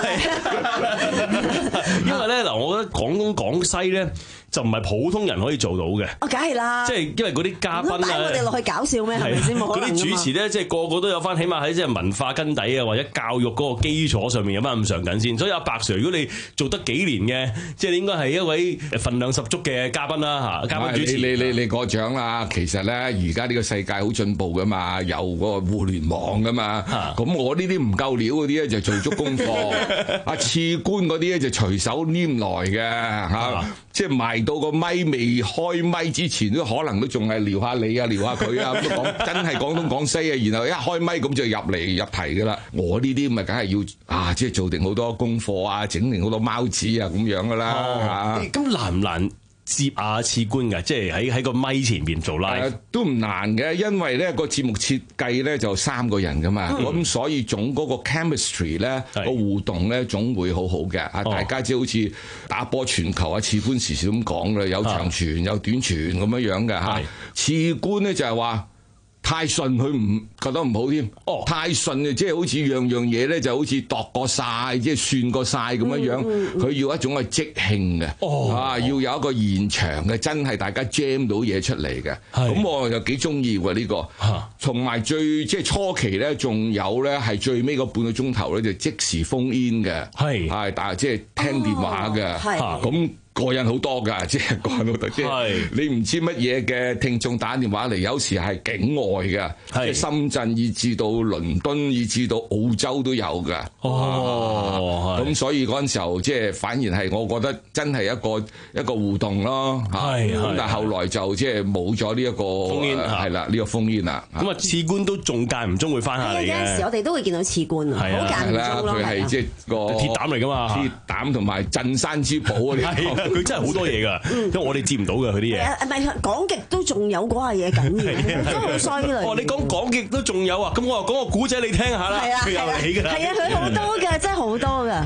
因為咧嗱，我覺得廣東廣西咧就唔係普通人可以做到嘅。 哦，梗係啦。 即係因為嗰啲嘉賓啊， 帶我哋落去搞笑咩？係咪先？ 嗰啲主持咧，即係個個都有翻，起碼喺即係文化根底啊，或者教育嗰個基礎上面有翻咁上緊先。所以阿白 Sir，如果你做得幾年嘅，即係你應該係一位份量十足嘅嘉賓啦嚇。嘉賓主持， 你你你過獎啦。其實咧，而家呢個世界好進步噶嘛，有嗰個互聯網噶嘛。咁我呢啲唔夠料嗰啲咧就做足功課。阿次官嗰啲咧就隨手拈來嘅嚇，即係賣到個咪未開咪之前都可能都仲係撩下你啊，撩下佢啊，咁都講真係廣東廣西啊。然後一開咪咁就入嚟入題噶啦。我呢啲咪梗係要啊，即係做定好多功課啊，整定好多貓紙啊咁樣噶啦嚇。 咁難唔難接下次官㗎？即係喺喺個咪前邊做 live、呃、 都唔難嘅，因為咧個節目設計咧就三個人噶嘛，咁、嗯、所以總嗰個 chemistry 咧個互動咧總會好好嘅。啊、哦，大家即係好似打波傳球啊，次官時時咁講啦，有長傳有短傳咁樣樣嘅嚇。次官咧就係話太順，佢唔覺得唔好添。哦，太順啊，即係好似樣樣嘢咧，就好似度過晒，即係算過晒咁樣樣。佢、嗯嗯、要一種係即興嘅，哦、啊，要有一個現場嘅，真係大家 jam 到嘢出嚟嘅。咁我就幾中意喎呢個。同埋最即係初期咧，仲有咧係最尾嗰半個鐘頭咧，就即時 phone in 嘅。係係，但係即係聽電話嘅。係咁。個人好多㗎，即係個人好多，即係你唔知乜嘢嘅聽眾打電話嚟，有時係境外嘅，即係深圳以至到倫敦以至到澳洲都有㗎。哦，咁、啊、所以嗰陣時候即係反而係我覺得真係一個一個互動咯。係，咁但係後來就即係冇咗呢一個烽煙，係啦，呢個烽煙啦。咁啊，次官都仲間唔中會翻下嚟嘅。有陣時我哋都會見到次官啊，好間唔中咯。佢係即係個鐵膽嚟㗎嘛，鐵膽同埋鎮山之寶嗰啲。佢真係好多嘢㗎，因為我哋接唔到㗎佢啲嘢。唔係講極都仲有嗰下嘢緊嘅，真係好犀利。哦，你講講極都仲有啊？咁我話講個古仔你聽下啦。佢又嚟㗎啦。係啊，佢好多㗎，真係好多㗎。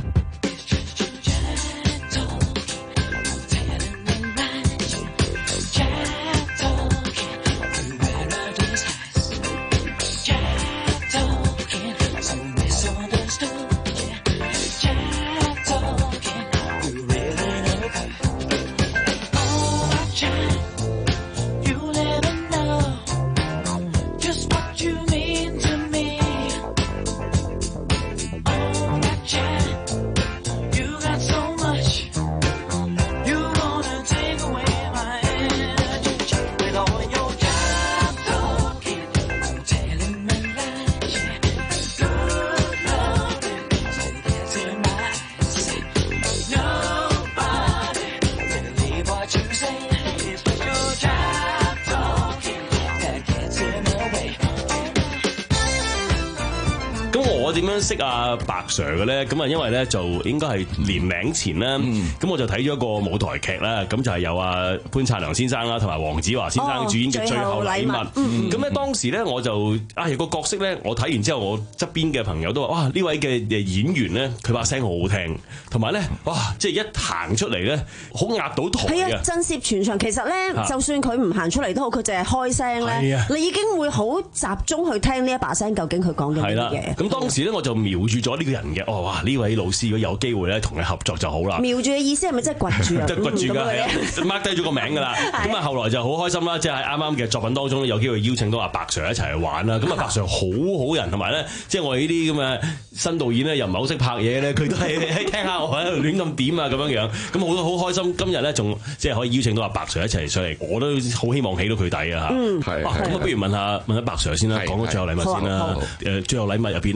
我點樣識阿白 Sir 嘅咧？咁啊，因為咧就應該係年零前啦。咁、嗯、我就睇咗個舞台劇啦。咁就係有阿潘燦良先生啦，同埋黃子華先生主演嘅《最後禮物》。咁咧、嗯、當時咧我就啊個角色咧，我睇完之後，我側邊嘅朋友都話：哇！呢位嘅演員咧，佢把聲好好聽，同埋咧，哇！即係一行出嚟咧，好壓到台嘅。係啊，震懾全場。其實咧，就算佢唔行出嚟都好，佢淨係開聲咧，你已經會好集中去聽呢一把聲，究竟佢講緊乜嘢？咁當時咧，我就瞄住咗呢個人嘅。哦，哇！呢位老師如果有機會咧，同佢合作就好啦。瞄住嘅意思係咪真係掘住啊？即係掘住㗎，係啊，mark 低咗個名㗎啦。咁啊，後來就好開心啦，即係喺啱啱嘅作品當中有機會邀請到阿白 Sir 一齊去玩啦。咁啊，白 Sir 好好人，同埋咧，即係我哋呢啲咁嘅新導演咧，又唔係好識拍嘢咧，佢都係聽下我喺度亂咁點啊咁樣樣。咁我都好開心，今日咧仲即係可以邀請到阿白 Sir 一齊上嚟，我都好希望起到佢底啊嚇。嗯，係。咁啊，不如問下問下白 Sir 先啦，講個最後禮物先啦。誒，最後禮物入邊咧，你就飾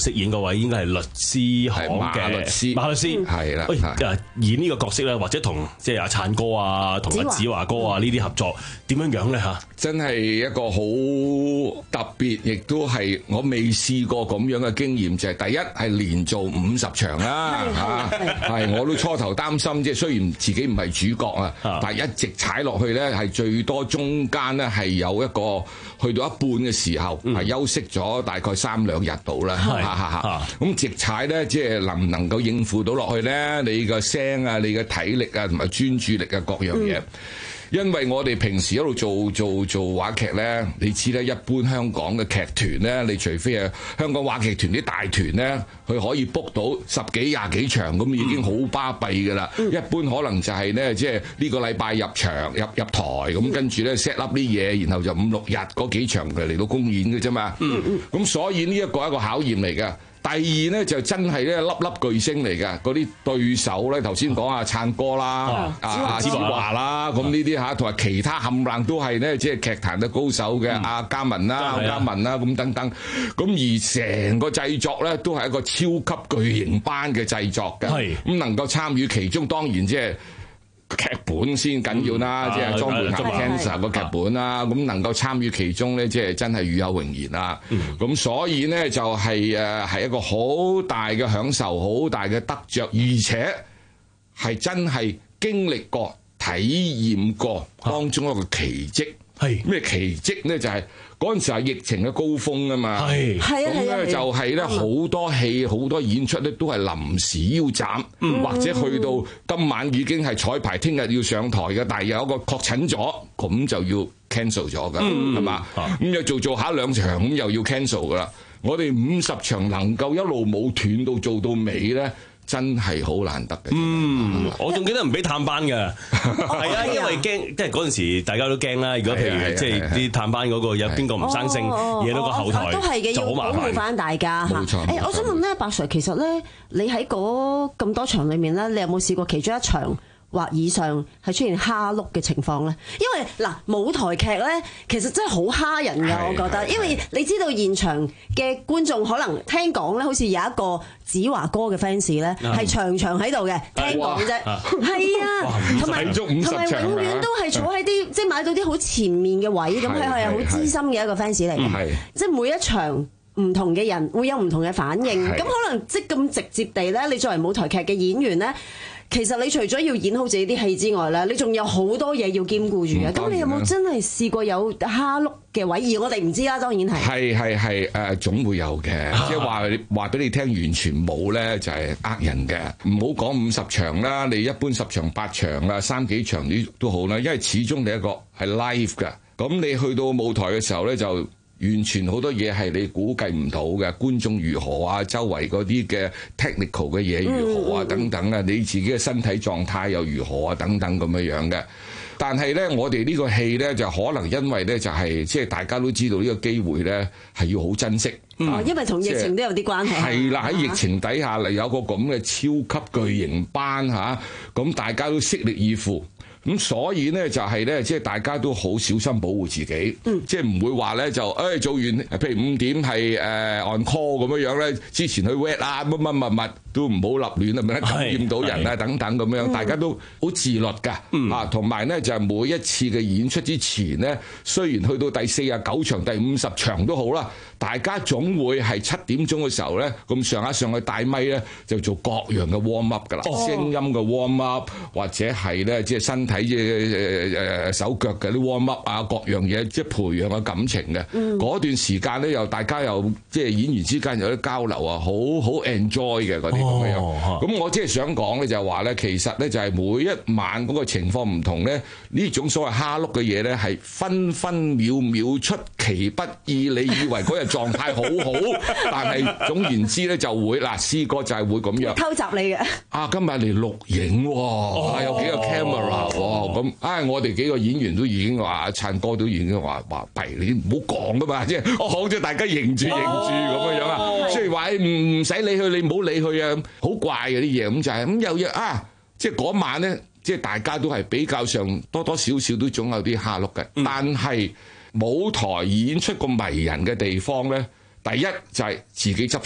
飾演嗰位應該係律師行嘅馬律師， 馬律師係啦。 誒演呢個角色咧，或者同即係阿燦哥啊，同阿子華哥啊呢啲合作點樣樣咧嚇？ 真係一個好特別，亦都係我未試過咁樣嘅經驗，就係、是、第一係連做五十場啦嚇，係我都初頭擔心，即係雖然自己唔係主角啊，但係一直踩落去咧，係最多中間咧係有一個去到一半嘅時候係、嗯、休息咗大概三兩日到啦，嚇嚇嚇。咁直踩咧，即係能唔能夠應付到落去咧？你個聲啊，你嘅體力啊，同埋專注力啊，各樣嘢。嗯因為我哋平時一路做做做話劇咧，你知咧，一般香港嘅劇團咧，你除非係香港話劇團啲大團咧，佢可以 book 到十幾廿幾場咁已經好巴閉㗎啦。嗯、一般可能就係咧，即係呢個禮拜入場入入台咁，跟住咧 set up 啲嘢，然後就五六日嗰幾場佢嚟到公演嘅啫嘛。咁、嗯嗯、所以呢一個係一個考驗嚟嘅。第二咧就真係咧粒粒巨星嚟嘅，嗰啲對手咧頭先講阿燦哥啦、阿阿子華啦，咁呢啲嚇，同埋其他冚唪唥都係咧，即係劇壇嘅高手嘅，阿嘉文啦、歐嘉文啦咁等等，咁而成個製作咧都係一個超級巨型班嘅製作嘅，咁能夠參與其中，當然即係。劇本先緊要啦，嗯、即係莊梅岩 cancer 個劇本啦，咁、啊、能夠參與其中咧，即係真係與有榮焉啦。咁、嗯、所以咧就係誒係一個好大嘅享受，好大嘅得着，而且係真係經歷過、體驗過當中一個奇蹟。係咩奇蹟咧？就係嗰陣時係疫情嘅高峰啊嘛。係咁咧就係咧好多戲、好多演出咧都係臨時腰斬，嗯、或者去到今晚已經係彩排，聽日要上台嘅，但係有一個確診咗，咁就要 cancel 咗㗎，係嘛？咁又做做下兩場，咁又要 cancel 㗎啦。我哋五十場能夠一路冇斷到做到尾咧。真係好難得嘅。 嗯，我仲記得唔俾探班嘅，係啊，因為驚，即係嗰陣時大家都驚啦。如果譬如即係啲探班嗰個有邊個唔生性，惹到個後台， 都係嘅，要保護翻大家嚇。冇錯。誒，我想問咧，白 Sir，其實咧，你喺嗰咁多場裡面咧，你有冇試過其中一場或以上係出現蝦碌嘅情況咧？因為嗱，舞台劇咧，其實真係好蝦人㗎，我覺得。因為你知道現場嘅觀眾可能聽講咧，好似有一個子華哥嘅 fans 咧，係場場喺度嘅，聽講啫。係啊，同埋同埋永遠都係坐喺啲即係買到啲好前面嘅位，咁佢係好資深嘅一個 fans 嚟嘅。即係每一場唔同嘅人會有唔同嘅反應，咁可能即係咁直接地咧，你作為舞台劇嘅演員咧。其實你除咗要演好自己啲戲之外咧，你仲有好多嘢要兼顧住嘅。咁、嗯、你有冇真係試過有蝦碌嘅位？而我哋唔知啦，當然係。係係係誒，總會有嘅。即係話話俾你聽，完全冇咧就係呃人嘅。唔好講五十場啦，你一般十場八場啦，三幾場啲都好啦。因為始終你一個係 live 㗎。咁你去到舞台嘅時候咧就。完全好多嘢係你估計唔到嘅，觀眾如何啊，周圍嗰啲嘅 technical 嘅嘢如何啊，等等啊，你自己嘅身體狀態又如何啊，等等咁樣樣嘅。但係咧，我哋呢個戲咧就可能因為咧就係即係大家都知道呢個機會咧係要好珍惜。哦、嗯，因為同疫情都有啲關係。係啦，喺疫情底下嚟有個咁嘅超級巨型班嚇，咁大家都悉力以赴。咁所以咧就係咧，即係大家都好小心保護自己，嗯、即係唔會話咧就誒、哎、做完，譬如五點係誒 on call 咁樣樣咧，之前去 wet 啊乜乜乜乜都唔好立亂啊，咪感染到人啊等等咁樣，大家都好自律㗎，嗯、啊同埋咧就係每一次嘅演出之前咧，雖然去到第四十九場、第五十場都好啦，大家總會係七點鐘嘅時候咧，咁上一上去帶咪咧就做各樣嘅 warm up 㗎啦，哦、聲音嘅 warm up 或者係咧即係身體嘅誒手腳嘅啲 warm up 啊，各樣嘢即係培養嘅感情嘅。嗰、嗯、段時間咧，又大家又即係演員之間有啲交流啊，好好 enjoy 嘅嗰啲咁樣。咁、哦、我即係想講咧，就係話咧，其實咧就係每一晚嗰個情況唔同咧，呢種所謂蝦碌嘅嘢咧，係分分秒秒出其不意。你以為嗰日狀態好好，但係總言之咧就會嗱，師哥就係會咁樣偷襲你嘅。啊，今日嚟錄影喎、哦啊，有幾個 camera 喎、哦。咁啊、哎！我哋幾個演員都已經話，阿燦哥都已經話話弊，你唔好講噶嘛，即係我講咗大家認住認住咁樣樣啊。雖然話唔使理佢，你唔好理佢啊，好怪嘅啲嘢咁就係咁有嘢啊！即係嗰晚咧，即係大家都係比較上多多少少都總有啲蝦碌嘅，嗯、但係舞台演出個迷人嘅地方咧，第一就係自己執生。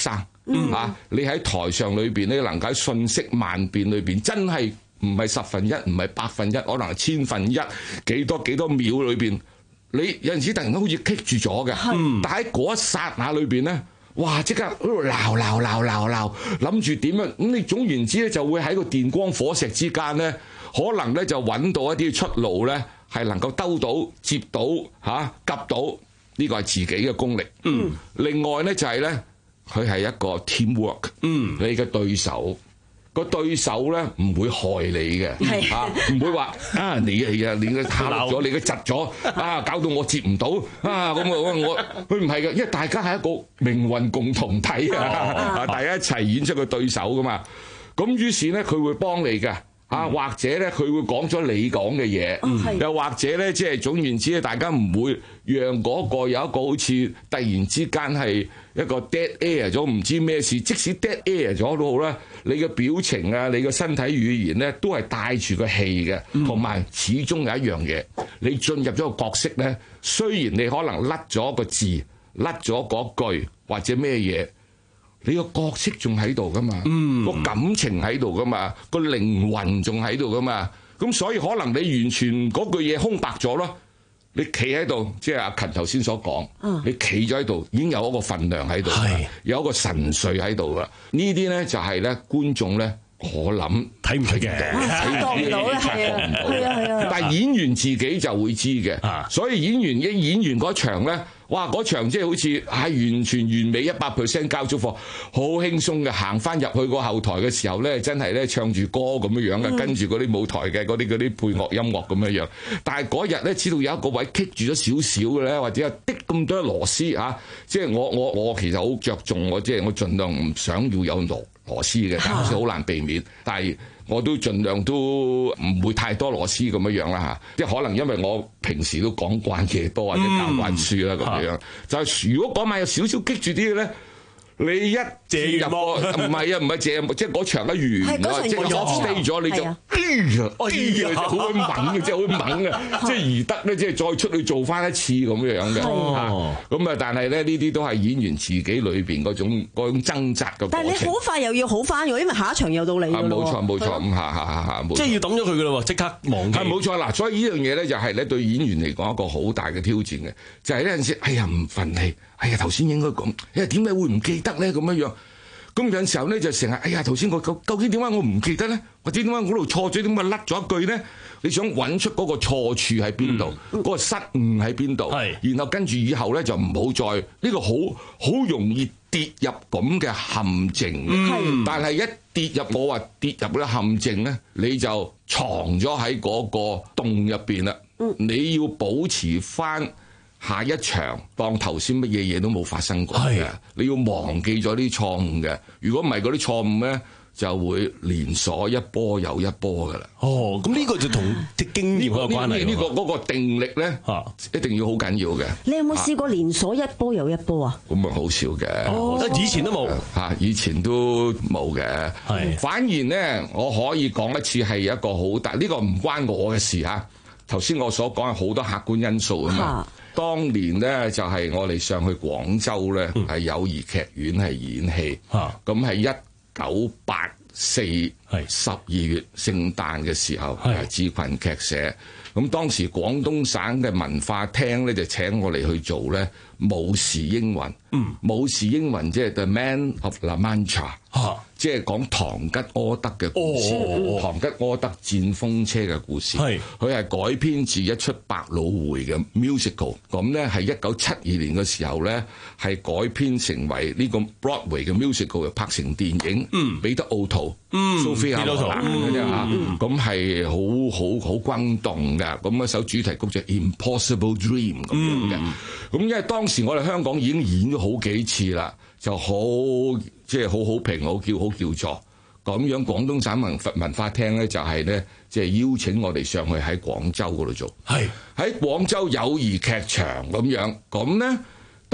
嗯啊，你喺台上裏邊咧，能夠喺瞬息萬變裏邊，真係唔係十分一，唔係百分一，可能係千分一，幾多幾多秒裏邊，你有陣時突然間好似棘住咗嘅，但喺嗰一剎那裏邊咧。哇！即刻喺度鬧鬧鬧鬧鬧，諗住點樣？咁你總言之咧，就會喺個電光火石之間咧，可能咧就揾到一啲出路咧，係能夠兜到、接到、嚇及到，呢個係自己嘅功力。嗯。另外咧就係咧，佢係一個 teamwork。嗯。你嘅對手。個對手咧唔會害你嘅，嚇唔會話啊你係啊你嘅塌咗，你嘅窒咗啊，搞到我接唔到啊咁啊我佢唔係嘅，因為大家係一個命運共同體啊，大家一齊演出個對手噶嘛，咁於是咧佢會幫你嘅。啊，或者咧，佢會講咗你講嘅嘢，嗯、又或者咧，即係總言之咧，大家唔會讓嗰個有一個好似突然之間係一個 dead air 咗，唔知咩事。即使 dead air 咗都好啦，你嘅表情啊，你嘅身體語言咧，都係帶住個氣嘅，同埋、嗯、始終有一樣嘢，你進入咗個角色咧，雖然你可能甩咗個字，甩咗嗰句或者咩嘢。你個角色仲喺度噶嘛？個、嗯、感情喺度噶嘛？個靈魂仲喺度噶嘛？咁所以可能你完全嗰句嘢空白咗咯。你企喺度，即係阿勤頭先所講，嗯、你企咗喺度已經有一個份量喺度，是有一個神髓喺度噶。呢啲咧就係咧觀眾咧，我諗睇唔出嘅，睇唔到嘅，係啊，係啊，係啊。但係演員自己就會知嘅，啊、所以演員嘅演員嗰場咧。哇！嗰場即係好似係完全完美一百 percent 交足貨，好輕鬆嘅。行翻入去個後台嘅時候咧，真係咧唱住歌咁樣樣嘅，嗯、跟住嗰啲舞台嘅嗰啲嗰啲配樂音樂咁樣樣。但係嗰日咧，知道有一個位棘住咗少少嘅咧，或者係滴咁多螺絲啊！即係我我我其實好着重我即係我盡量唔想要有螺螺絲嘅，但係好難避免。但係我都盡量都唔會太多螺絲咁樣樣啦嚇，即係可能因為我平時都講慣嘢多或者教慣書啦咁樣，就係如果嗰晚有少少激住啲嘅咧。你一借入個唔係啊，唔係借，即係嗰場一完啦，即係我 stay 咗你就哎呀，好猛嘅，即係好猛嘅，即係而得咧，即係再出去做翻一次咁樣樣嘅。咁啊，但係咧呢啲都係演員自己裏邊嗰種嗰種掙扎嘅過程。但係你好快又要好翻嘅，因為下一場又到你㗎咯。冇錯冇錯，咁下下下下，即係要抌咗佢㗎咯喎，即刻忘記。係冇錯嗱，所以呢樣嘢咧就係咧對演員嚟講一個好大嘅挑戰嘅，就係呢陣時，哎呀唔憤氣。哎呀，頭先應該講，哎呀點解會唔記得咧？咁樣樣，咁有陣時候咧就成日，哎呀頭先我究究竟點解我唔記得咧？或者點解嗰度錯咗？點解甩咗一句咧？你想揾出嗰個錯處喺邊度？嗰、嗯、個失誤喺邊度？係，然後跟住以後咧就唔好再呢、呢個好好容易跌入咁嘅陷阱。嗯、但係一跌入我話跌入咧陷阱咧，你就藏咗喺嗰個洞入邊啦。嗯、你要保持翻。下一場當頭先乜嘢嘢都冇發生過嘅，的你要忘記咗啲錯誤嘅。如果唔係嗰啲錯誤咧，就會連鎖一波又一波噶啦。哦，咁呢個就同啲經驗有關係。呢、呢個嗰、呢個定力咧，啊、一定要好緊要嘅。你有冇試過連鎖一波又一波啊？咁啊好少嘅，哦、以前都冇嚇，以前都冇嘅。係的，反而咧，我可以講一次係一個好大，呢、呢個唔關我嘅事嚇。頭先我所講係好多客觀因素啊嘛。當年咧就係、是、我哋上去廣州咧係、嗯、友誼劇院係演戲，咁係一九八四十二月聖誕嘅時候，係志群劇社。咁當時廣東省嘅文化廳咧就請我哋去做咧武士英魂。嗯，武士英魂即係 The Man of La Mancha。即係講唐吉柯德嘅故事，哦、唐吉柯德戰風車嘅故事，佢係是改編自一出百老匯嘅 musical。咁咧係一九七二年嘅時候咧，係改編成為呢個 Broadway 嘅 musical， 拍成電影，嗯、彼得奧圖、蘇菲亞羅蘭嗰啲嚇，咁係好好好轟動嘅。咁一首主題曲就 Impossible Dream 咁樣嘅。咁、嗯、因為當時我哋香港已經演咗好幾次啦。就好即係好好評，好叫好叫座咁樣。廣東省文文化廳咧就係咧，即係邀請我哋上去喺廣州嗰度做。係喺廣州友誼劇場咁樣。咁咧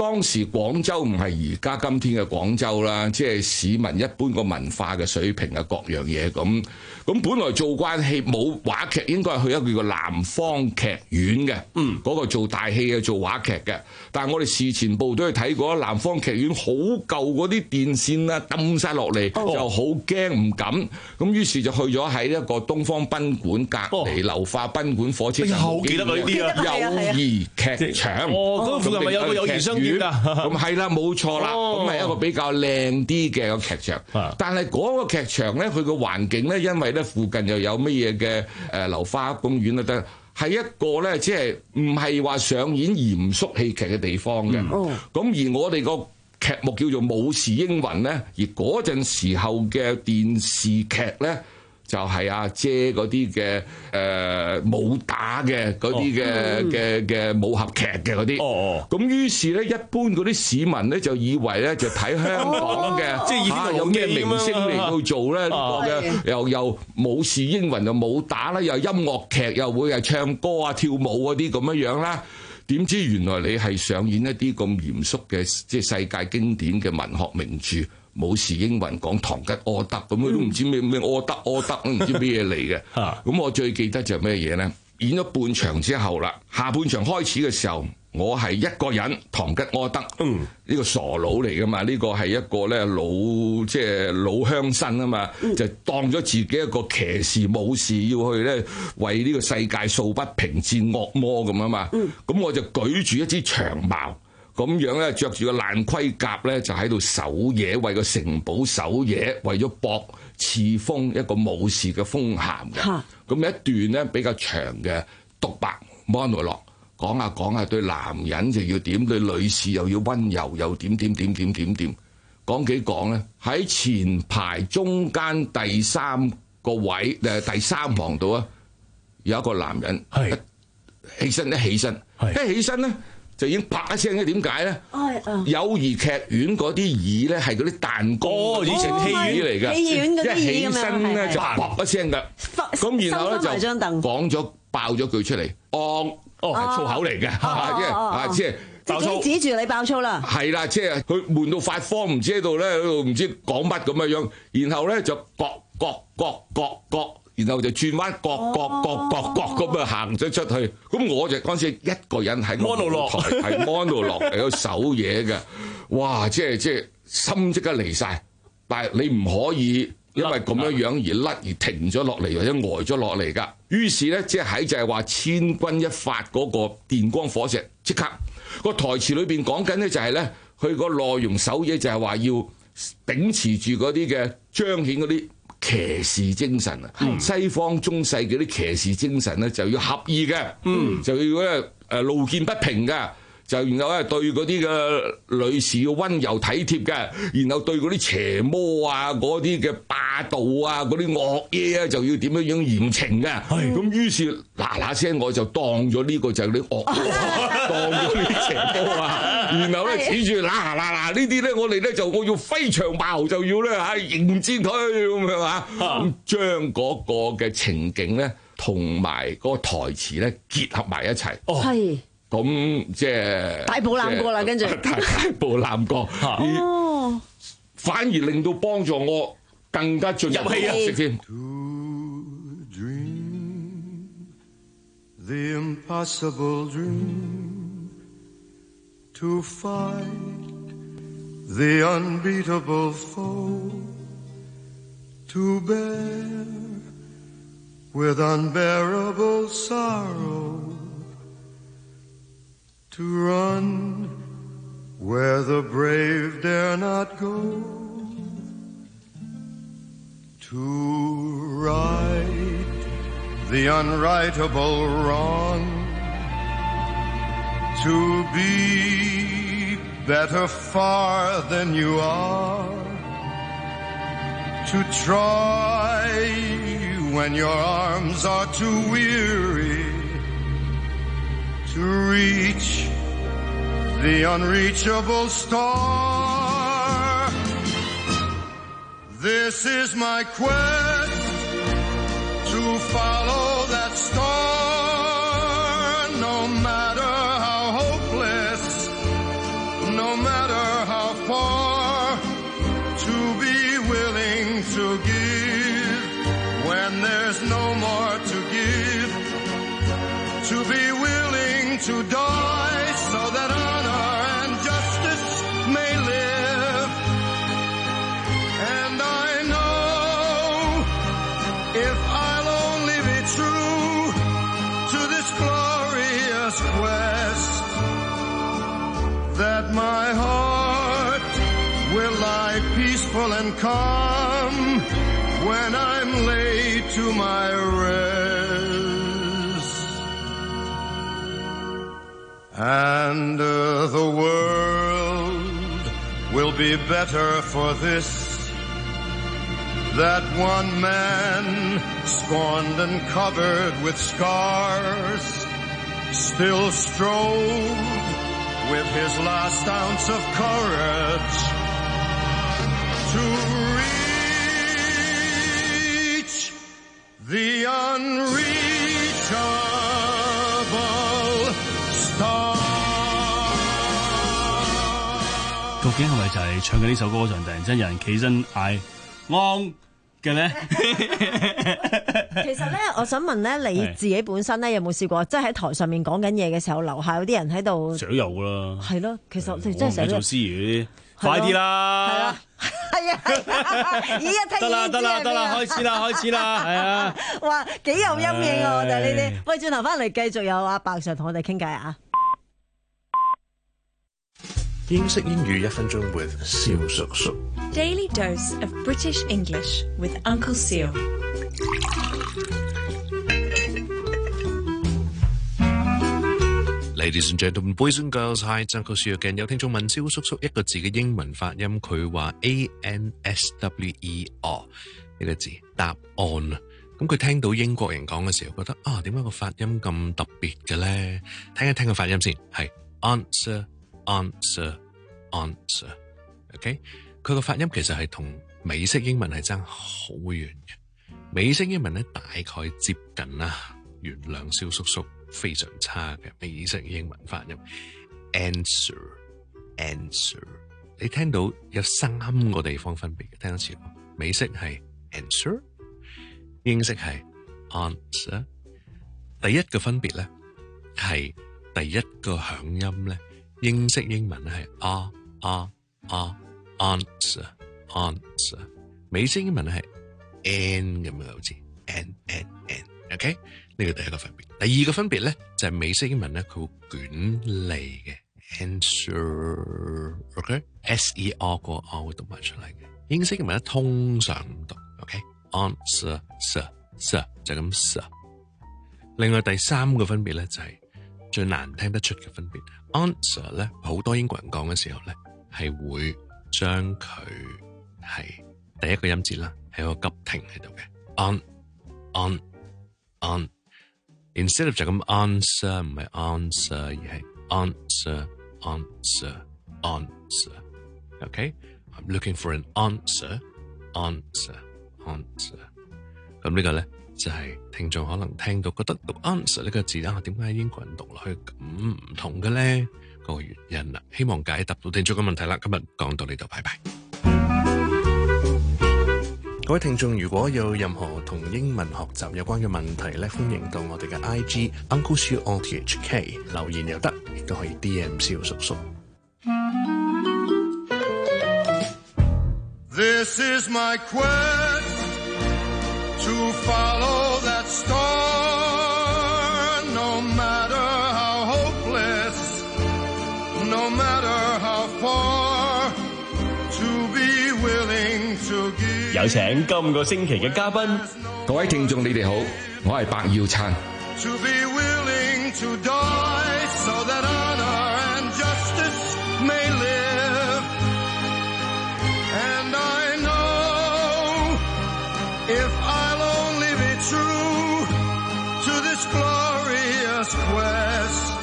當時廣州唔係而家今天嘅廣州啦，即係市民一般個文化嘅水平啊，各樣嘢咁。咁本來做慣戲冇話劇，應該係去一個叫南方劇院嘅，嗯，嗰個做大戲嘅做話劇嘅。但係我哋事前部都去睇過，南方劇院好舊嗰啲電線啊抌晒落嚟，哦、就好驚唔敢。咁於是就去咗喺一個東方賓館隔離流化賓館火車站， 好記得呢啲啊， 友誼劇場。 哦，嗰附近咪有個友誼商店㗎？ 咁係啦，冇錯啦。咁係、哦、一個比較靚啲嘅個劇場。啊、但係嗰個劇場咧，佢個環境咧，因為咧附近又有乜嘢嘅誒流花公園啊，得係一個咧，即係唔係話上演嚴肅戲劇嘅地方嘅。咁、嗯、而我哋個劇目叫做《武士英魂》咧，而嗰陣時候嘅電視劇咧，就係阿姐嗰啲嘅誒武打嘅嗰啲嘅嘅嘅武俠劇嘅嗰啲。哦，咁於是咧，一般嗰啲市民咧就以為咧就睇香港嘅，即係以邊有咩明星嚟到做咧呢個嘅，又又武士英魂又武打啦，又音樂劇又會係唱歌啊跳舞嗰啲咁樣樣啦。點知原來你係上演一啲咁嚴肅嘅，即係世界經典嘅文學名著《武士英魂》，講唐吉訶德咁，佢都唔知咩咩訶德訶德，都唔知咩嘢嚟嘅。咁我最記得就係咩嘢咧？演咗半場之後啦，下半場開始嘅時候，我係一個人，唐吉訶德，呢、嗯、個傻佬嚟噶嘛？呢、這個係一個咧老即係老鄉紳啊嘛，嗯、就當咗自己一個騎士武士，要去咧為呢個世界掃不平戰惡魔咁啊嘛。咁、嗯、我就舉住一支長矛，咁樣咧着住個爛盔甲咧，就喺度守夜，為個城堡守夜，為咗博賜封一個武士嘅封銜嘅。咁一段咧比較長嘅獨白 monologue，講下講下，對男人就要點，對女士又要溫柔，又點點點點點點，講幾講咧？喺前排中間第三個位誒第三行度啊，有一個男人係起身，一起身，一起身咧就已經啪一聲咧，點解咧？友誼劇院嗰啲椅咧係嗰啲彈弓，以前戲院嚟嘅，戲院嗰啲椅咁樣，一起身咧就啪一聲㗎，咁然後咧就講咗爆咗句出嚟，哦。哦，係粗口嚟嘅，即係啊，即係爆粗，指住你爆粗啦。係啦，即係佢悶到發慌，唔知喺度咧，喺度唔知講乜咁嘅樣。然後咧就各各各各各，然後就轉彎各各各各各咁啊行咗出去。咁我就嗰陣時一個人喺安路台，係安路落嚟度守嘢嘅。哇！即係即係心即刻離晒，但係你唔可以因為咁樣樣而甩而停咗落嚟，或者呆咗落嚟㗎。於是咧，即係喺就係話千鈞一髮嗰個電光火石，即刻個台詞裏邊講緊咧就係咧，佢個內容首嘢就係話要秉持住嗰啲嘅彰顯嗰啲騎士精神啊，嗯、西方中世紀啲騎士精神咧就要合意嘅，嗯、就要咧誒路見不平嘅。就然後咧對嗰啲嘅女士要溫柔體貼嘅，然後對嗰啲邪魔啊、嗰啲嘅霸道啊、嗰啲惡嘢啊，就要點樣樣嚴懲嘅。咁於是嗱嗱聲我就當咗呢個就係啲惡魔，當咗啲邪魔啊。然後咧指住嗱嗱嗱呢啲咧，我哋咧就我要揮長矛就要咧嚇迎戰佢咁樣啊。咁將嗰個嘅情景咧同埋嗰個台詞咧結合埋一齊。係。咁即係大步攬過啦，跟住大步攬過，哦，反而令到幫助我更加進入戲啊！食先。To run where the brave dare not go, to right the unrightable wrong, to be better far than you are, to try when your arms are too weary, to reach the unreachable star. This is my quest to follow that star, no matter how hopeless, to be willing to die so that honor and justice may live. And I know if I'll only be true to this glorious quest, that my heart will lie peaceful and calm when I'm laid to my rest. And uh, the world will be better for this, that one man, scorned and covered with scars, still strove with his last ounce of courage to reach the unreachable star。 究竟係咪就係唱緊呢首歌上突然間有人企身嗌安嘅咧？ 其實咧，我想問咧，你自己本身咧有冇試過，即係喺台上面講緊嘢嘅時候，樓下有啲人喺度？ 成日都有噶啦。係咯，其實你真係成日做司儀啲，快啲啦！ 係啦，係啊，咦一聽得啦得啦得啦，開始啦開始啦，係啊！ 哇，幾有陰影啊！我哋呢啲，喂，轉頭翻嚟繼續有阿白 Sir 同我哋傾偈啊！ 英式英語一分鐘 with 蕭叔叔。 Daily dose of British English with Uncle Seal。 Ladies and gentlemen, boys and girls, hi, it's Uncle Seal again。有聽眾問蕭叔叔一個字嘅英文發音，佢話 A N S W E R 呢個字答案啊。咁佢聽到英國人講嘅時候，覺得啊，點解個發音咁特別嘅咧？聽一聽個發音先，係 answer。answer answer，OK， 佢個發音其實係同美式英文係爭好遠嘅。美式英文咧大概接近啦，原諒蕭叔叔非常差嘅美式英文發音。answer answer， 你聽到有三個地方分別嘅，聽多次。美式係 answer， 英式係 answer。第一個分別咧係第一個響音咧，英式英文係啊啊啊 answer answer， 美式英文係 n 咁樣好似 n n n，OK， 呢個第一個分別。第二個分別咧就係美式英文咧佢會捲脷嘅 answer，OK，s e r 個 r 會讀埋出嚟嘅。英式英文咧通常唔讀 ，OK， answer sir sir 就咁 sir。另外第三個分別咧就係最難聽得出嘅分別。answer 咧好多英國人講嘅時候咧係會將佢係第一個音節啦，係有個急停喺度嘅 on on on。Instead of 就咁 answer 唔係 answer 而係 answer answer answer。OK，I'm looking for an answer answer answer。咁呢個咧就係聽眾可能聽到覺得讀 answer 呢個字啊，點解英國人讀落去咁唔同嘅咧？個原因啦，希望解答到聽眾嘅問題啦。今日講到呢度，拜拜。各位聽眾，如果有任何同英文學習有關嘅問題咧，歡迎到我哋嘅 I G Uncle Siu O T H K 留言又得，亦都可以 D M 蕭叔叔。 This is my quest to follow that star, no matter how hopeless, no matter how far, to be willing to give。 有請今個星期嘅嘉賓， 各位聽眾你哋好，我係白耀燦。 To be willing to die so that honor and justice may live. And I know if I'll only be true to this glorious quest,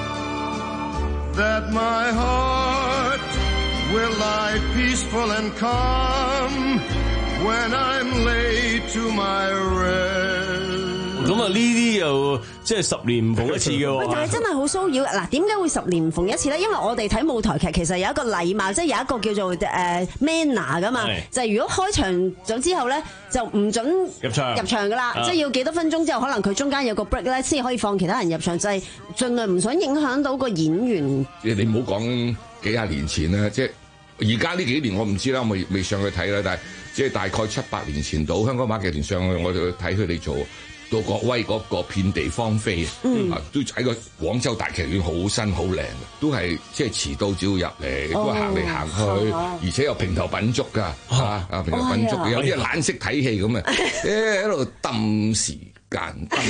that my heart will lie peaceful and calm when I'm laid to my rest. 咁啊呢啲又即係十年唔逢一次嘅喎。 但係真係好騷擾。嗱，點解會十年唔逢一次咧？因為我哋睇舞台劇其實有一個禮貌，即係有一個叫做誒 manner 噶嘛，就係如果開場咗之後咧，就唔準入場入場噶啦，即係要幾多分鐘之後，可能佢中間有個 break 咧，先可以放其他人入場，就係盡量唔想影響到個演員。 你唔好講幾廿年前啦，即係而家呢幾年我唔知啦，我未未上去睇啦，但係即係大概七八年前到香港話劇團上去，我就睇佢哋做杜國威嗰個遍地芳菲、嗯、啊，都喺個廣州大劇院好新好靚嘅，都係即係遲到只要入嚟，都係行嚟行去，哦、而且有平頭品足㗎，啊啊、哦、平頭品足，哦、有啲人懶識睇戲咁啊，誒喺度抌時間，誒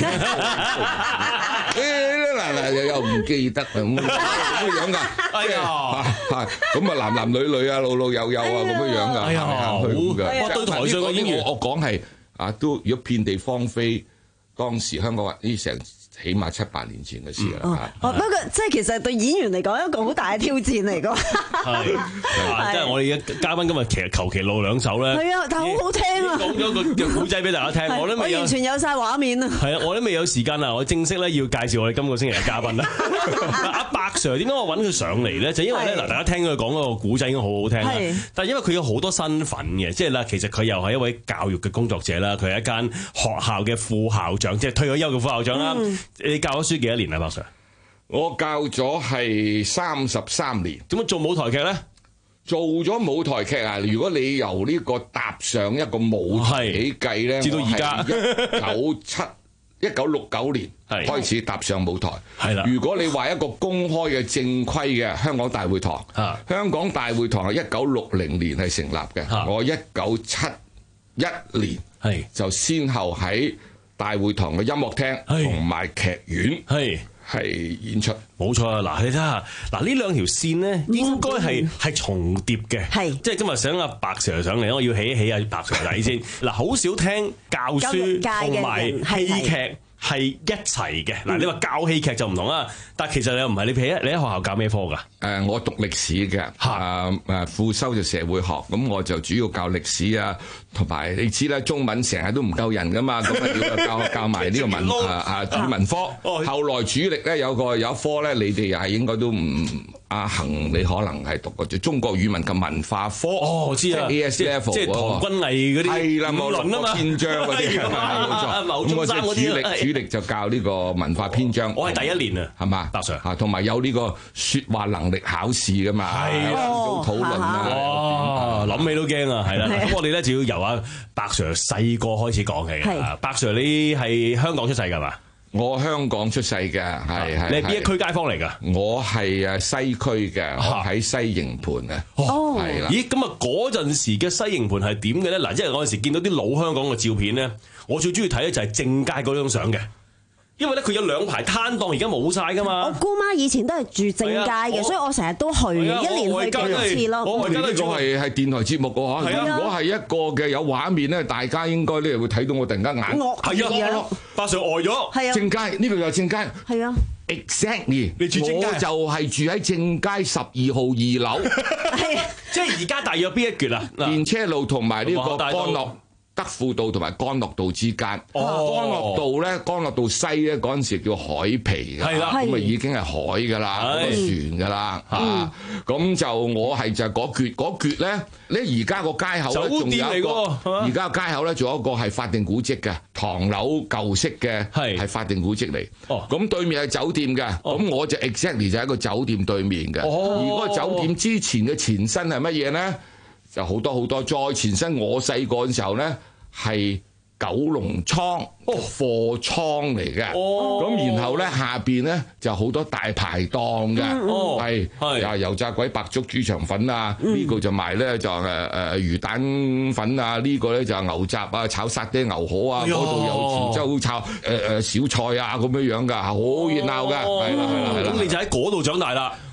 嗱嗱又又唔記得啊咁樣㗎，哎呀嚇咁啊男男女女啊老老幼幼啊咁樣樣㗎， 哎呀好㗎，我對台上嘅演員我講係啊都如果遍地芳菲。當時香港話呢成起碼七八年前嘅事啦。 哦，哦不過即係其實對演員嚟講一個好大嘅挑戰嚟㗎。 係，即係我哋嘅嘉賓今日其實求其露兩手咧。係啊， 但係好好聽啊！ 講咗個古仔俾大家聽，我都未有。 我完全有晒畫面啊！ 係啊，我都未有時間啊！我正式咧要介紹我哋今個星期嘅嘉賓啦。阿白 Sir 點解我揾佢上嚟咧？就因為咧嗱，大家聽佢講嗰個古仔已經好好聽啦。但係因為佢有好多身份嘅，即係啦，其實佢又係一位教育嘅工作者啦，佢係一間學校嘅副校長，即係退咗休嘅副校長啦。嗯、你教咗書幾多年啊，白 Sir？ 我教咗係三十三年。 點解做舞台劇咧？ 做咗舞台劇啊！如果你由呢個踏上一個舞台起計咧， 至到而家一九七一九六九年開始踏上舞台。係啦。如果你話一個公開嘅正規嘅香港大會堂，香港大會堂係一九六零年係成立嘅。我一九七一年係就先後喺大會堂嘅音樂廳同埋劇院係係演出。 冇錯啊！嗱，你睇下，嗱呢兩條線咧應該係係重疊嘅，係即係今日想阿白 Sir 上嚟，我要起一起阿白 Sir 底先。嗱，好少聽教書同埋戲劇係一齊嘅。嗱，你話教戲劇就唔同啦，但係其實你又唔係，你譬如你喺學校教咩科㗎？ 誒，我讀歷史嘅，誒誒副修就社會學，咁我就主要教歷史啊，同埋你知啦，中文成日都唔夠人㗎嘛，咁啊要教教埋呢個文啊啊語文科。後來主力咧有個有一科咧，你哋又係應該都唔阿恒，你可能係讀過就中國語文及文化科。 哦，我知啊 ，A S level 即係唐君毅嗰啲係啦，冇論啊嘛， 篇章嗰啲係嘛，冇錯。咁我主力主力就教呢個文化篇章。 我係第一年啊， 係嘛， 白 Sir 嚇，同埋有呢個説話能力考試噶嘛，係啊，早討論啊， 哇，諗起都驚啊，係啦。咁我哋咧就要由阿白 Sir 細個開始講起嘅。白 Sir 你係香港出世㗎嘛？ 我香港出世嘅，係係。 你係邊一區街坊嚟㗎？ 我係誒西區嘅，喺西營盤嘅。 哦， 係啦。 咦，咁啊嗰陣時嘅西營盤係點嘅咧？嗱，即係我嗰陣時見到啲老香港嘅照片咧，我最中意睇咧就係正街嗰張相嘅。因為咧佢有兩排攤檔，而家冇晒噶嘛。 我姑媽以前都係住正街嘅，所以我成日都去，一年去幾多次咯。 我呢個係係電台節目嘅嚇。如果係一個嘅有畫面咧，大家應該咧會睇到我突然間眼係啊，白 Sir 呆咗。 係啊， 正街呢度有正街。 係啊 ，exactly。 你住正街， 我就係住喺正街十二號二樓。 係， 即係而家大約邊一橛啊？ 電車路同埋呢個干諾德輔道同埋干諾道之間，干諾道咧，干諾道西咧嗰陣時叫海皮嘅，咁啊已經係海㗎啦，嗰個船㗎啦嚇。咁就我係就係嗰橛嗰橛咧，你而家個街口咧仲有一個，而家個街口咧仲有一個係法定古蹟嘅唐樓舊式嘅，係法定古蹟嚟。咁對面係酒店嘅，咁我就 exactly 就喺個酒店對面嘅。而嗰個酒店之前嘅前身係乜嘢咧？就好多好多，再前身我細個嘅時候咧，係九龍倉貨倉嚟嘅。咁然後咧下邊咧就好多大排檔嘅，係係油炸鬼、白粥、豬腸粉啊，呢個就賣咧就誒誒魚蛋粉啊，呢個咧就牛雜啊、炒沙爹牛河啊，嗰度有潮州炒誒誒小菜啊咁樣樣㗎，好熱鬧㗎，係啦係啦係啦。 咁你就喺嗰度長大啦。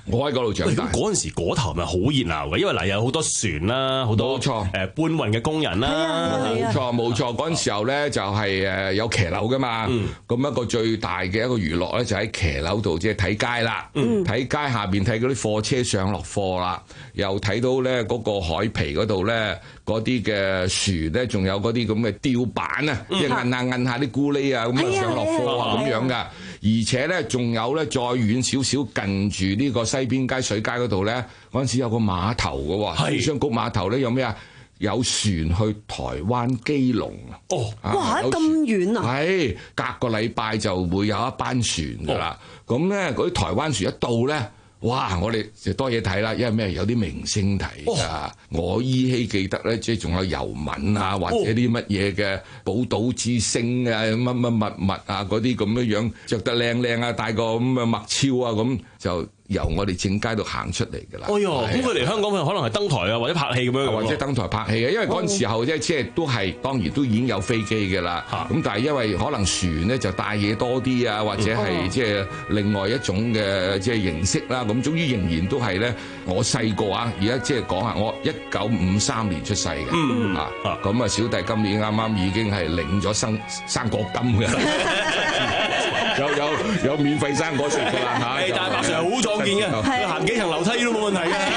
我喺嗰度長大。 嗰陣時嗰頭咪好熱鬧嘅，因為嗱有好多船啦，好多誒搬運嘅工人啦。 冇錯冇錯，嗰陣時候咧就係誒有騎樓噶嘛。咁、嗯、一個最大嘅一個娛樂咧就喺騎樓度，即係睇街啦。睇、嗯、街下邊睇嗰啲貨車上落貨啦，又睇到咧嗰個海皮嗰度咧嗰啲嘅船咧，仲有嗰啲咁嘅吊板啊，即係摁下摁下啲咕喱啊，咁啊上落貨啊咁樣噶。而且咧仲有咧再遠少少近住呢個西邊街水街嗰度咧，嗰陣時有個碼頭嘅喎，商局碼頭咧有咩啊？有船去台灣基隆啊！ 哦，哇！咁遠啊！ 係隔個禮拜就會有一班船㗎啦。咁咧嗰啲台灣船一到咧，哇！我哋就多嘢睇啦，因為咩有啲明星睇啊！我依稀記得咧，即係仲有尤敏啊，或者啲乜嘢嘅寶島之星啊，乜乜物物啊嗰啲咁樣樣，著得靚靚啊，戴個咁嘅麥超啊，咁就由我哋正街度行出嚟㗎啦。 哎呦，咁佢嚟香港佢可能係登台啊，或者拍戲咁樣， 或者登台拍戲嘅，因為嗰陣時候啫，即係都係當然都已經有飛機㗎啦。咁但係因為可能船咧就帶嘢多啲啊，或者係即係另外一種嘅即係形式啦。咁總之仍然都係咧，我細個啊，而家即係講下，我一九五三年出世嘅，嗯、啊，咁啊小弟今年啱啱已經係領咗生生果金嘅。有有有免費生果食㗎啦嚇！ 但係白 Sir 好壯健嘅，佢行幾層樓梯都冇問題嘅。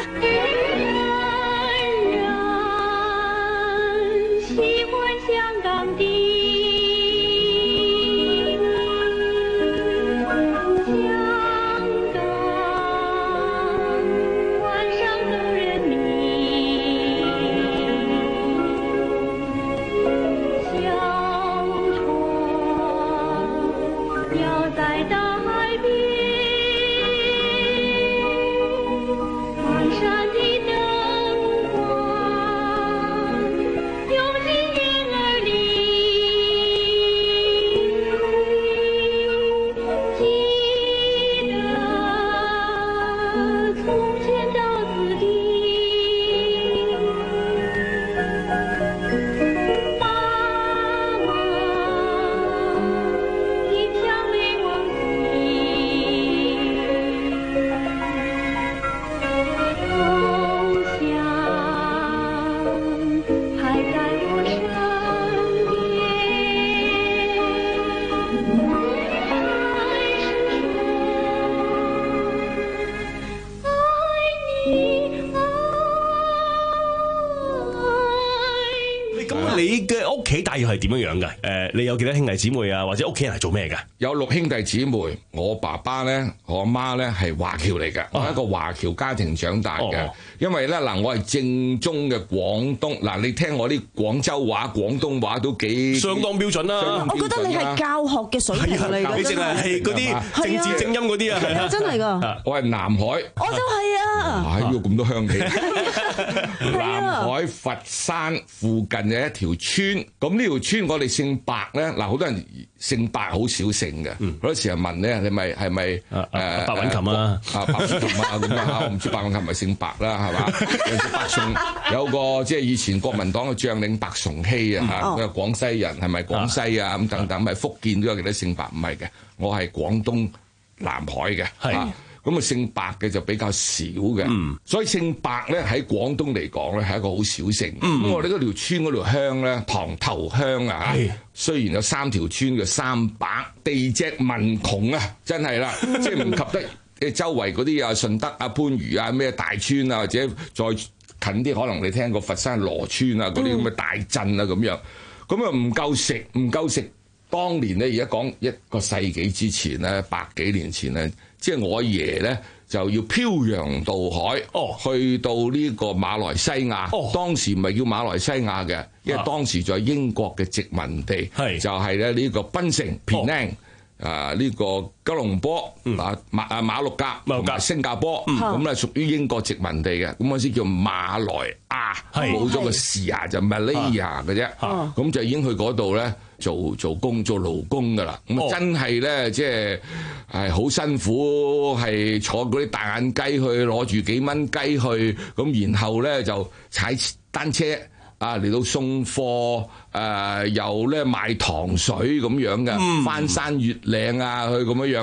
喜歡香港的。你嘅屋企大約係點樣樣嘅？誒，你有幾多兄弟姊妹啊？或者屋企人係做咩嘅？ 有六兄弟姊妹，我爸爸咧，我阿媽咧係華僑嚟嘅，我係一個華僑家庭長大嘅。哦、因為咧嗱，我係正宗嘅廣東嗱，你聽我啲廣州話、廣東話都幾相當標準啦。 準我覺得你係教學嘅水平嚟嘅， 你淨係係嗰啲正字正音嗰啲啊，係啊， 真係㗎。 我係南海， 我都係啊。 哇！呢個咁多香氣。南海佛山附近嘅一條村，咁呢條村我哋姓白咧，嗱好多人姓白好少姓嘅，好、嗯、多時候問咧，你咪係咪誒白韻琴啊？ 啊白韻琴啊咁啊，我唔知白韻琴係咪姓白啦，係嘛？有白崇有個即係以前國民黨嘅將領白崇禧啊，嚇、嗯，佢係廣西人，係咪廣西啊？咁等等，咪福建都有幾多姓白？唔係嘅，我係廣東南海嘅，係。咁啊，姓白嘅就比較少嘅，嗯、所以姓白咧喺廣東嚟講咧係一個好小姓。咁、嗯、我哋嗰條村嗰條鄉咧，塘頭鄉啊，是雖然有三條村嘅三白，地隻民窮啊，真係啦，即係唔及得誒周圍嗰啲啊順德啊番禺啊咩大村啊，或者再近啲，可能你聽過佛山羅村啊嗰啲咁嘅大鎮啊咁樣，咁啊唔夠食，唔夠食。當年咧，而家講一個世紀之前咧，百幾年前咧。即係我阿爺咧就要漂洋渡海，哦、去到呢個馬來西亞。哦、當時唔係叫馬來西亞嘅，因為當時在英國嘅殖民地，啊、就係咧呢個檳城、Penang、哦、啊呢、呢個吉隆坡、嗯、啊馬啊馬六甲同埋新加坡，咁咧、嗯、屬於英國殖民地嘅。咁嗰時叫馬來亞，冇咗個士啊，就 Malaya 嘅啫。咁就已經去嗰度咧。做做工做勞工㗎啦，咁啊、哦、真係咧，即係係好辛苦，係坐嗰啲大眼雞去攞住幾蚊雞去，咁然後咧就踩單車啊嚟到送貨，誒、呃、又咧賣糖水咁樣嘅，嗯、翻山越嶺啊去咁樣樣。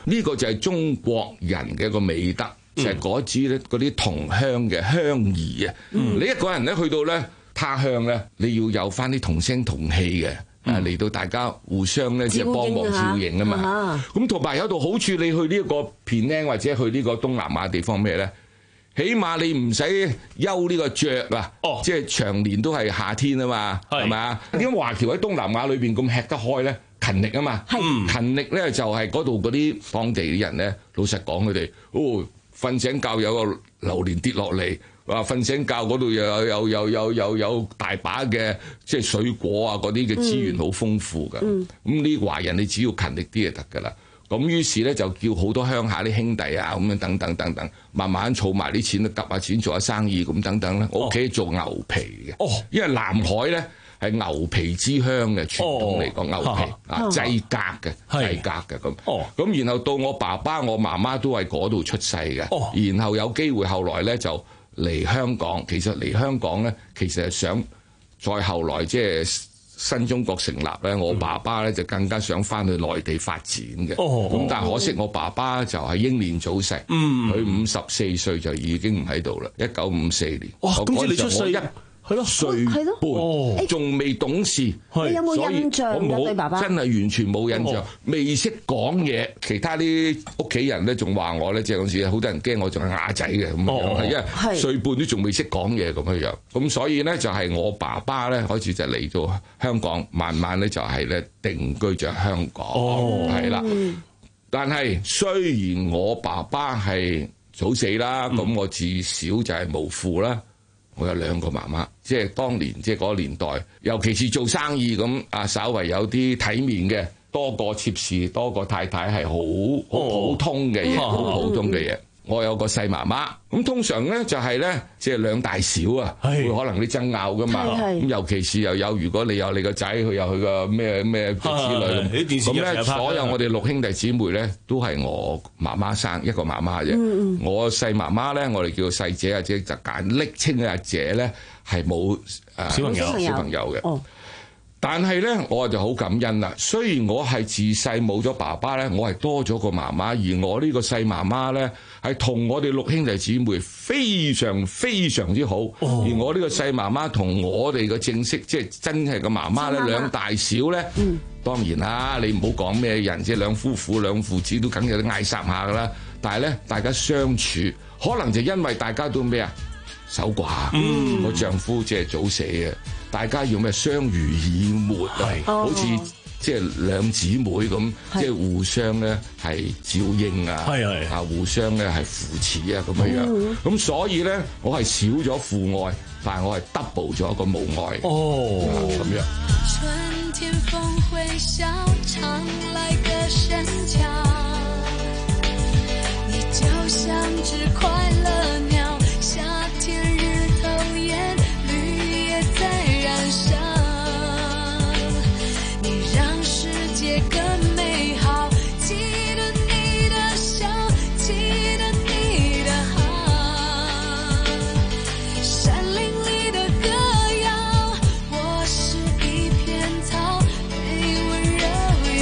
呢個就係中國人嘅一個美德，就係嗰支咧嗰啲同鄉嘅鄉誼啊！嗯、你一個人咧去到咧他鄉咧，你要有翻啲同聲同氣嘅。啊！嚟到大家互相咧，即係幫忙照應啊嘛。咁同埋有度好處，你去呢一個片咧，或者去呢個東南亞地方咩咧？起碼你唔使休呢個雀啊，哦、即係長年都係夏天啊嘛，係咪啊？點解華僑喺東南亞裏邊咁吃得開咧？勤力啊嘛，嗯、勤力咧就係嗰度嗰啲當地嘅人咧，老實講佢哋，哦，瞓醒覺有個榴蓮跌落嚟。話瞓醒覺嗰度又有有有有有有大把嘅即係水果啊，嗰啲嘅資源好豐富㗎。咁呢華人你只要勤力啲就得㗎啦。咁於是咧就叫好多鄉下啲兄弟啊咁樣等等等等，慢慢儲埋啲錢，揼下錢做下生意咁等等咧。我屋企做牛皮嘅，哦、因為南海咧係牛皮之鄉嘅傳統嚟講，哦、牛皮啊製革嘅製革嘅咁。咁、哦、然後到我爸爸我媽媽都係嗰度出世嘅，哦、然後有機會後來咧就嚟香港，其實嚟香港咧，其實係想再後來即係新中國成立咧，我爸爸咧就更加想翻去內地發展嘅。咁、哦、但係可惜我爸爸就係英年早逝，佢五十四歲就已經唔喺度啦。一九五四年，哇！咁即係你出世一係咯，歲半仲未懂事， 你有冇印象㗎對爸爸？ 真係完全冇印象，未識講嘢。其他啲屋企人咧仲話我咧，即係嗰時好多人驚我仲係啞仔嘅咁樣，係因為歲半都仲未識講嘢咁樣樣。咁所以咧就係我爸爸咧開始就嚟到香港，慢慢咧就係咧定居咗香港，係啦。但係雖然我爸爸係早死啦，咁我至少就係無父啦。我有兩個媽媽，即係當年即係嗰個年代，尤其是做生意咁啊，稍為有啲體面嘅，多個妾侍，多個太太係好好普通嘅嘢，好、哦、普通嘅嘢。我有個細媽媽，咁通常咧就係咧，即係兩大小啊，會可能啲爭拗噶嘛。咁尤其是又有，如果你有你個仔，佢有佢個咩咩之類咁，咁咧所有我哋六兄弟姊妹咧，都係我媽媽生一個媽媽啫。嗯、我細媽媽咧，我哋叫細姐，或者就簡昵稱嘅阿姐咧，係冇誒小朋友小朋友嘅。但係咧，我就好感恩啦。雖然我係自細冇咗爸爸咧，我係多咗個媽媽，而我呢個細媽媽咧係同我哋六兄弟姊妹非常非常之好。哦、而我呢個細媽媽同我哋嘅正式即係真係個媽媽咧，兩大小咧，嗯、當然啦，你唔好講咩人，即係兩夫婦兩父子都梗有啲嗌霎下噶啦。但係咧，大家相處可能就因為大家都咩啊守寡，嗯、我丈夫即係早死嘅。大家要咩相濡以沫啊？好似即係兩姊妹咁，即係互相咧係照應啊，啊互相咧係扶持啊咁樣樣。咁所以咧，我係少咗父愛，但係我係 double 咗一個母愛。哦，咁樣。春天風會笑，常來個神橋，你就像隻快樂鳥，夏天日頭炎，綠葉在燃燒，你讓世界更美好，記得你的笑，記得你的好，山林裡的歌謠，我是一片草，被溫柔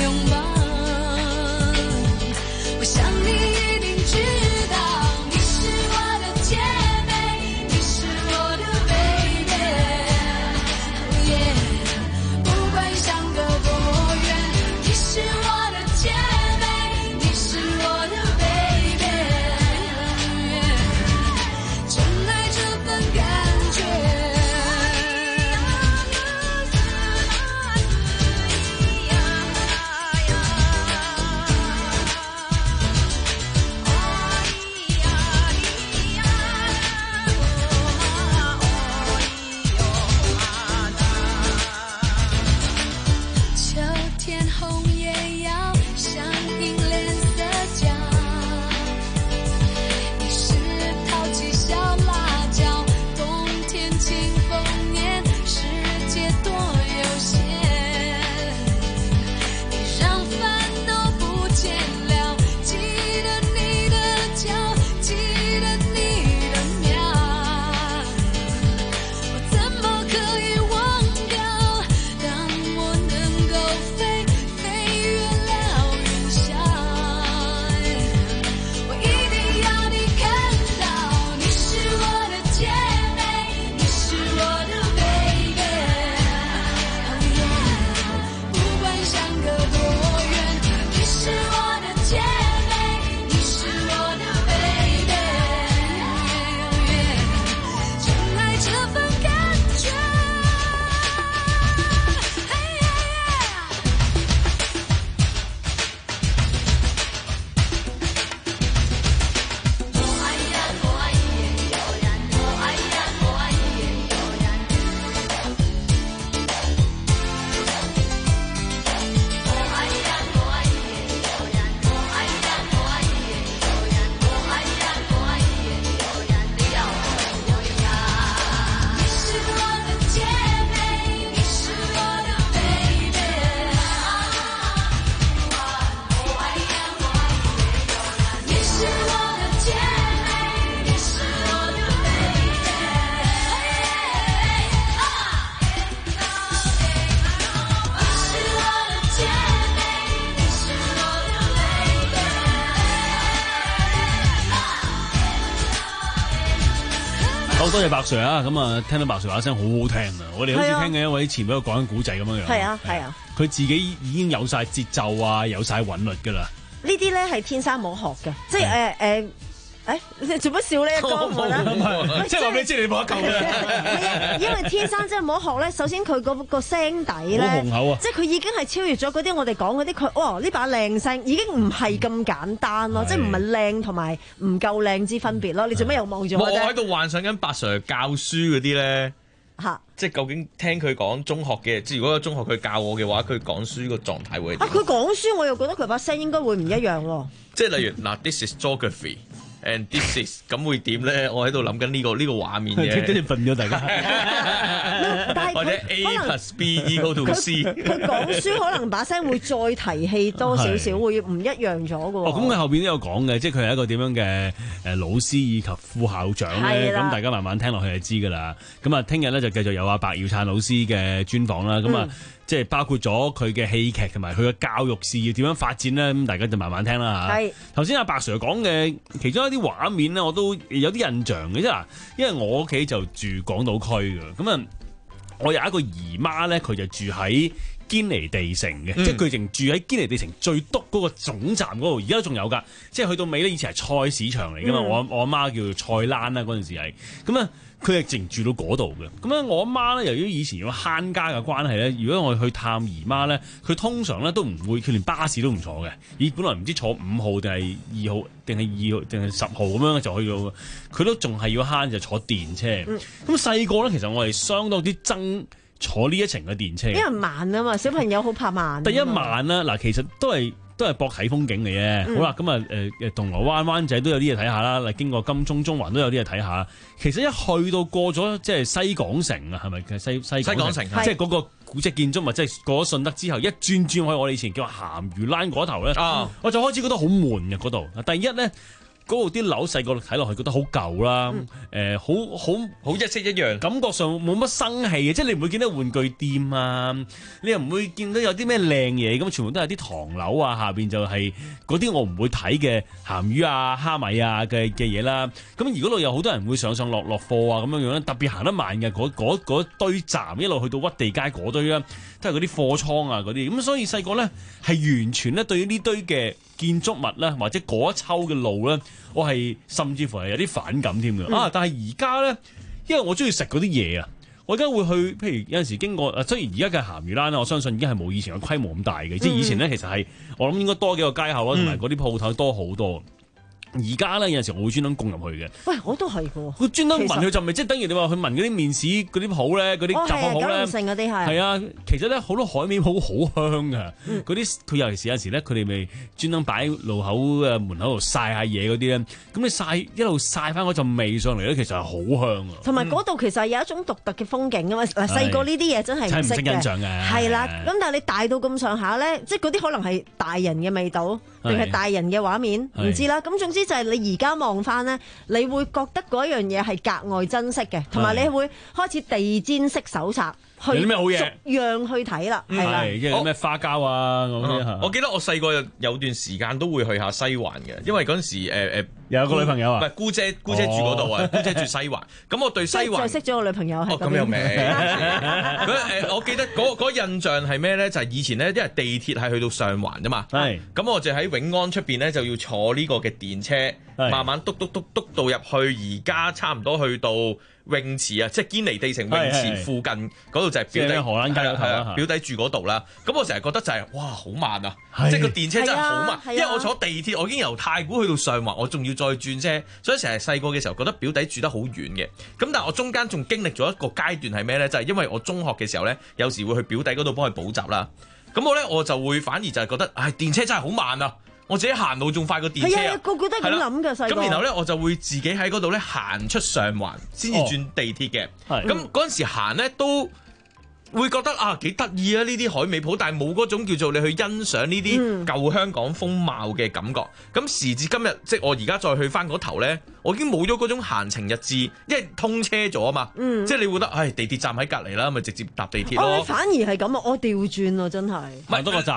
多謝白 Sir 啊！咁啊，聽到白 Sir 把聲好好聽啊！我哋好似聽緊一位前輩講緊古仔咁樣樣。 係啊係啊， 佢自己已經有晒節奏啊，有晒韻律㗎啦。 呢啲咧係天生冇學嘅，即係誒誒。誒，你做乜笑呢一個？ 即係話俾你知，你冇得救嘅。 係啊，因為天生真係冇得學咧。首先佢個個聲底咧， 好雄厚啊！ 即係佢已經係超越咗嗰啲我哋講嗰啲。佢哇呢把靚聲已經唔係咁簡單咯，即係唔係靚同埋唔夠靚之分別咯。你做咩又望住我啫？ 我喺度幻想緊白 Sir 教書嗰啲咧。 嚇！ 即係究竟聽佢講中學嘅，即係如果中學佢教我嘅話，佢講書個狀態會係點？ 啊！佢講書我又覺得佢把聲應該會唔一樣喎。 即係例如嗱，this is geography。And this is 咁會點咧？我喺度諗緊呢個呢個畫面嘅， 跟住瞓咗大家。 或者 A plus B equal to C。 佢講書可能把聲會再提氣多少少，會唔一樣咗嘅喎。 哦，咁佢後邊都有講嘅，即係佢係一個點樣嘅誒老師以及副校長咧。咁大家慢慢聽落去就知㗎啦。咁啊，聽日咧就繼續有阿白耀燦老師嘅專訪啦。咁啊。即係包括咗佢嘅戲劇同埋佢嘅教育事業點樣發展咧，咁大家就慢慢聽啦嚇。係頭先阿白 Sir 講嘅其中一啲畫面咧，我都有啲印象嘅，即係嗱，因為我屋企就住港島區嘅，咁啊，我有一個姨媽咧，佢就住喺堅尼地城嘅，嗯、即係佢淨住喺堅尼地城最篤嗰個總站嗰度，而家都仲有㗎。即係去到尾咧，以前係菜市場嚟㗎嘛，嗯、我我阿媽叫做菜欄啦，嗰陣時係咁啊。佢係淨住到嗰度嘅，咁咧我阿媽咧，由於以前要慳家嘅關係咧，如果我去探姨媽咧，佢通常咧都唔會，佢連巴士都唔坐嘅，咦，本來唔知坐五號定係二號定係二號定係十號咁樣就去到，佢都仲係要慳就坐電車。咁細個咧，其實我係相當之憎坐呢一程嘅電車， 因為慢啊嘛，小朋友好怕慢。 第一慢啦，嗱，其實都係。都係博睇風景嚟嘅，嗯、好啦，咁啊誒誒銅鑼灣灣仔都有啲嘢睇下啦，嚟經過金鐘中環都有啲嘢睇下。其實一去到過咗即係西港城啊，係咪西西西港城？ 即係嗰個古蹟建築物，即係過咗順德之後，一轉轉去我哋以前叫鹹魚欄嗰頭咧，啊、我就開始覺得好悶嘅嗰度。第一咧。嗰度啲樓細個睇落去覺得好舊啦，誒好好好一式一樣，感覺上冇乜生氣嘅，即係你唔會見到玩具店啊，你又唔會見到有啲咩靚嘢，咁全部都係啲唐樓啊，下邊就係嗰啲我唔會睇嘅鹹魚啊、蝦米啊嘅嘅嘢啦。咁而嗰度有好多人會上上落落貨啊咁樣樣，特別行得慢嘅嗰嗰堆站一路去到屈地街嗰堆啦，都係嗰啲貨倉啊嗰啲，咁所以細個咧係完全咧對於呢堆嘅建築物咧，或者嗰一抽嘅路咧，我係甚至乎係有啲反感添嘅。嗯、啊！但係而家咧，因為我中意食嗰啲嘢啊，我而家會去，譬如有陣時經過，啊，雖然而家嘅鹹魚欄咧，我相信已經係冇以前嘅規模咁大嘅，嗯、即係以前咧其實係我諗應該多幾個街口啦，同埋嗰啲鋪頭多好多。而家咧有陣時我會專登供入去嘅。喂，我都係嘅。佢專登聞佢陣味，即係等於你話去聞嗰啲麵豉嗰啲鋪咧，嗰啲雜貨鋪咧。嗰啲係。係啊，其實咧好多海味鋪好香㗎。嗰啲佢尤其是有陣時咧，佢哋咪專登擺路口嘅門口度曬下嘢嗰啲咧。咁你曬一路曬翻嗰陣味上嚟咧，其實係好香啊。同埋嗰度其實有一種獨特嘅風景㗎嘛。嗱，細個呢啲嘢真係唔識嘅。真係唔識欣賞嘅。係啦，咁但係你大到咁上下咧，即係嗰啲可能係大人嘅味道，定係大人嘅畫面，唔知啦。咁總之。就係你而家望翻咧，你會覺得嗰樣嘢係格外珍惜嘅，同埋你會開始地氈式搜查。去有啲咩好嘢？逐樣去睇啦，係啦， 即係咩花膠啊咁啲嚇。我記得我細個有段時間都會去下西環嘅，因為嗰陣時誒誒有個女朋友啊， 唔係姑姐，姑姐住嗰度啊，姑姐住西環。咁我對西環再識咗個女朋友係咁有名。誒，我記得嗰嗰印象係咩咧？就係以前咧，因為地鐵係去到上環啫嘛。係。咁我就喺永安出邊咧，就要坐呢個嘅電車，慢慢篤篤篤篤到入去，而家差唔多去到泳池啊，即係堅尼地城泳池附近嗰度就係表弟荷蘭街有頭啦， 表弟住嗰度啦。咁我成日覺得就係哇好慢啊，即係個電車真係好慢，因為我坐地鐵我已經由太古去到上環，我仲要再轉車，所以成日細個嘅時候覺得表弟住得好遠嘅。咁但係我中間仲經歷咗一個階段係咩咧？就係因為我中學嘅時候咧，有時會去表弟嗰度幫佢補習啦。咁我咧我就會反而就係覺得，唉，電車真係好慢啊！我自己行路仲快過電車啊！ 個個都係咁諗㗎，細個。 咁然後咧，我就會自己喺嗰度咧行出上環，先至轉地鐵嘅。咁嗰陣時行咧都會覺得啊幾得意啊！呢啲海味鋪，但係冇嗰種叫做你去欣賞呢啲舊香港風貌嘅感覺。咁、嗯、時至今日，即係我而家再去翻嗰頭咧，我已經冇咗嗰種閒情逸致，因為通車咗啊嘛。嗯、即係你會覺得，唉，地鐵站喺隔離啦，咪直接搭地鐵咯。 我反而係咁啊！我調轉啊，真係。 唔係多個站。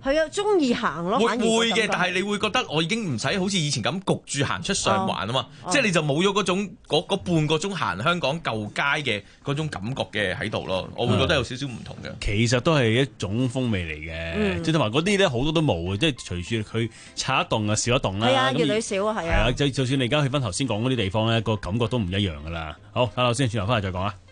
係啊，中意行咯， 會反而會嘅，但係你會覺得我已經唔使好似以前咁焗住行出上環啊嘛， 哦、 即係你就冇咗嗰種嗰嗰半個鐘行香港舊街嘅嗰種感覺嘅喺度咯，我會覺得有少少唔同嘅。 其實都係一種風味嚟嘅，即係同埋嗰啲咧好多都冇嘅，即係隨住佢拆一棟啊少一棟啦。 係啊，越嚟越少啊，係啊。 係啊，就就算你而家去翻頭先講嗰啲地方咧，個感覺都唔一樣噶啦。好，等我先轉頭翻嚟再講啊。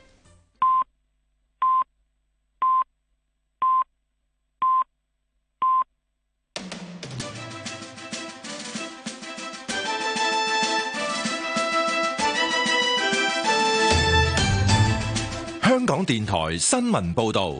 香港電台新聞報道，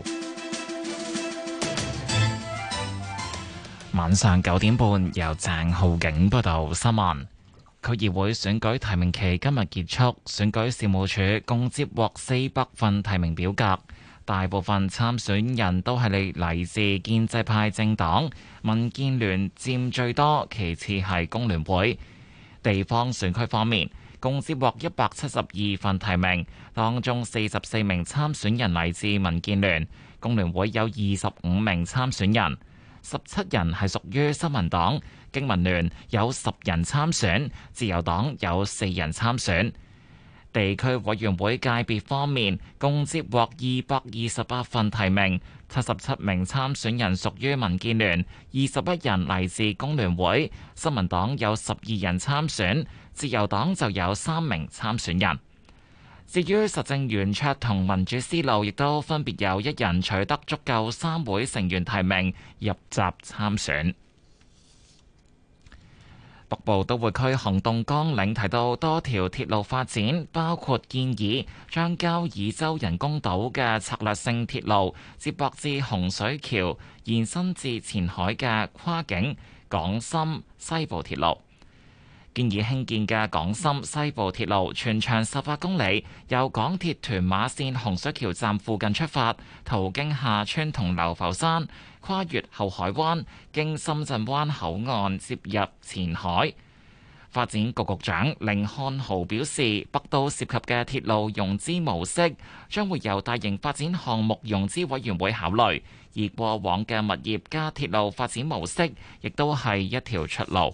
晚上九點半由鄭浩景報道新聞。區議會選舉提名期今日結束，選舉事務處共接獲四百份提名表格，大部分參選人都係嚟自建制派政黨，民建聯佔最多，其次係工聯會。地方選區方面，共接獲一百七十二份提名，當中四十四名參選人嚟自民建聯，工聯會有二十五名參選人，十七人係屬於新民黨，經民聯有十人參選，自由黨有四人參選。地區委員會界別方面，共接獲二百二十八份提名，七十七名參選人屬於民建聯，二十一人嚟自工聯會，新民黨有十二人參選，自由黨就有三名參選人。至於實政圓桌同民主思路，亦都分別有一人取得足夠三會成員提名入閘參選。北部都會區行動綱領提到多條鐵路發展，包括建議將交椅洲人工島嘅策略性鐵路接駁至洪水橋，延伸至前海嘅跨境港深西部鐵路。建議興建嘅港深西部鐵路全長十八公里，由港鐵屯馬線洪水橋站附近出發，途經廈村同流浮山，跨越後海灣，經深圳灣口岸接入前海。發展局局長甯漢豪表示，北都涉及嘅鐵路融資模式將會由大型發展項目融資委員會考慮，而過往嘅物業加鐵路發展模式亦都係一條出路。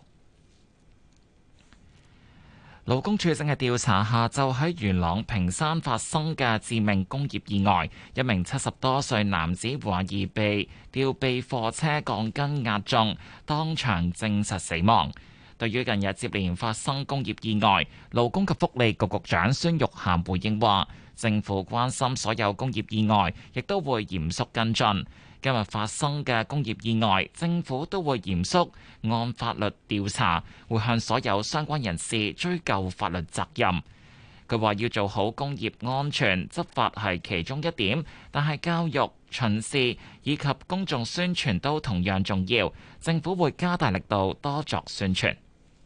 勞工處正係調查下晝喺元朗屏山發生嘅致命工業意外，一名七十多歲男子懷疑被吊臂貨車鋼筋壓中，當場證實死亡。對於近日接連發生工業意外，勞工及福利局局長孫玉菡回應話，政府關心所有工業意外，亦都會嚴肅跟進。今日發生嘅工業意外，政府都會嚴肅按法律調查，會向所有相關人士追究法律責任。佢話要做好工業安全，執法係其中一點，但係教育、巡視以及公眾宣傳都同樣重要。政府會加大力度多作宣傳。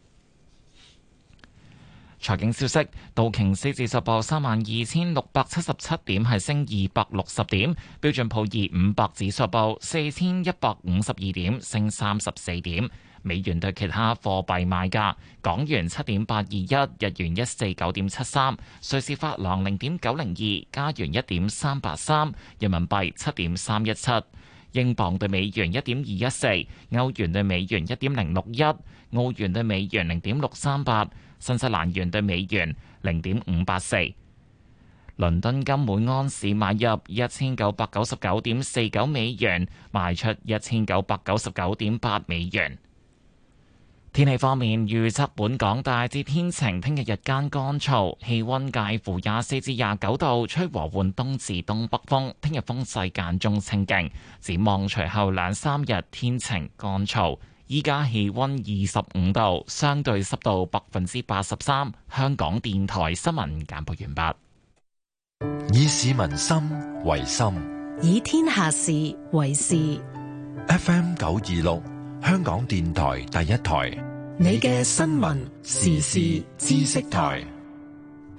財經消息，道瓊斯指數報三萬二千六百七十七點，係升二百六十點；標準普爾五百指數報四千一百五十二點，升三十四點。美元對其他貨幣賣價：港元七點八二一，日元一四九點七三，瑞士法郎零點九零二，加元一點三八三，人民幣七點三一七，英鎊對美元一點二一四，歐元對美元一點零六一，澳元對美元零點六三八。新西蘭元對美元零點五八四，倫敦金每安士買入一千九百九十九點四九美元，賣出一千九百九十九點八美元。天氣方面，預測本港大致天晴，聽日日間乾燥，氣溫介乎廿四至廿九度，吹和緩東至東北風。聽日風勢間中清勁，展望隨後兩三日天晴乾燥。依家氣溫二十五度，相對濕度百分之八十三。香港電台新聞簡報完畢。以市民心為心， 以天下事為事。 F M 九二六，香港電台第一台， 你嘅新聞時事知識台。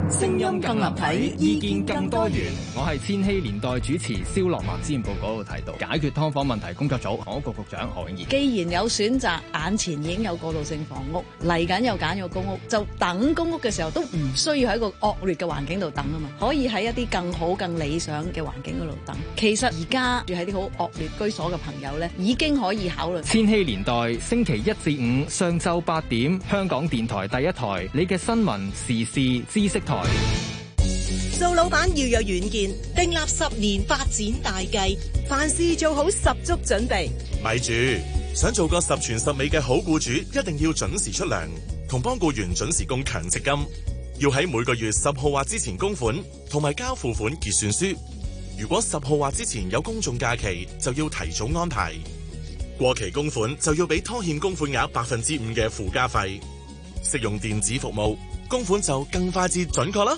聲音更立體，意見更多元。我係千禧年代主持蕭樂文。之前報告嗰度提到，解決劏房問題工作組房屋局局長何永賢。 既然有選擇，眼前已經有過渡性房屋，嚟緊又揀咗公屋，就等公屋嘅時候都唔需要喺個惡劣嘅環境度等啊嘛，可以喺一啲更好、更理想嘅環境嗰度等。其實而家住喺啲好惡劣居所嘅朋友咧，已經可以考慮。 千禧年代星期一至五上晝八點，香港電台第一台，你嘅新聞時事知識台。 做老闆要有遠見，訂立十年發展大計，凡事做好十足準備。 咪住，想做個十全十美嘅好僱主，一定要準時出糧，同幫僱員準時供強積金，要喺每個月十號或之前供款，同埋交付款結算書。如果十號或之前有公眾假期，就要提早安排。過期供款就要俾拖欠供款額百分之五嘅附加費。適用電子服務，供款就更快捷準確啦。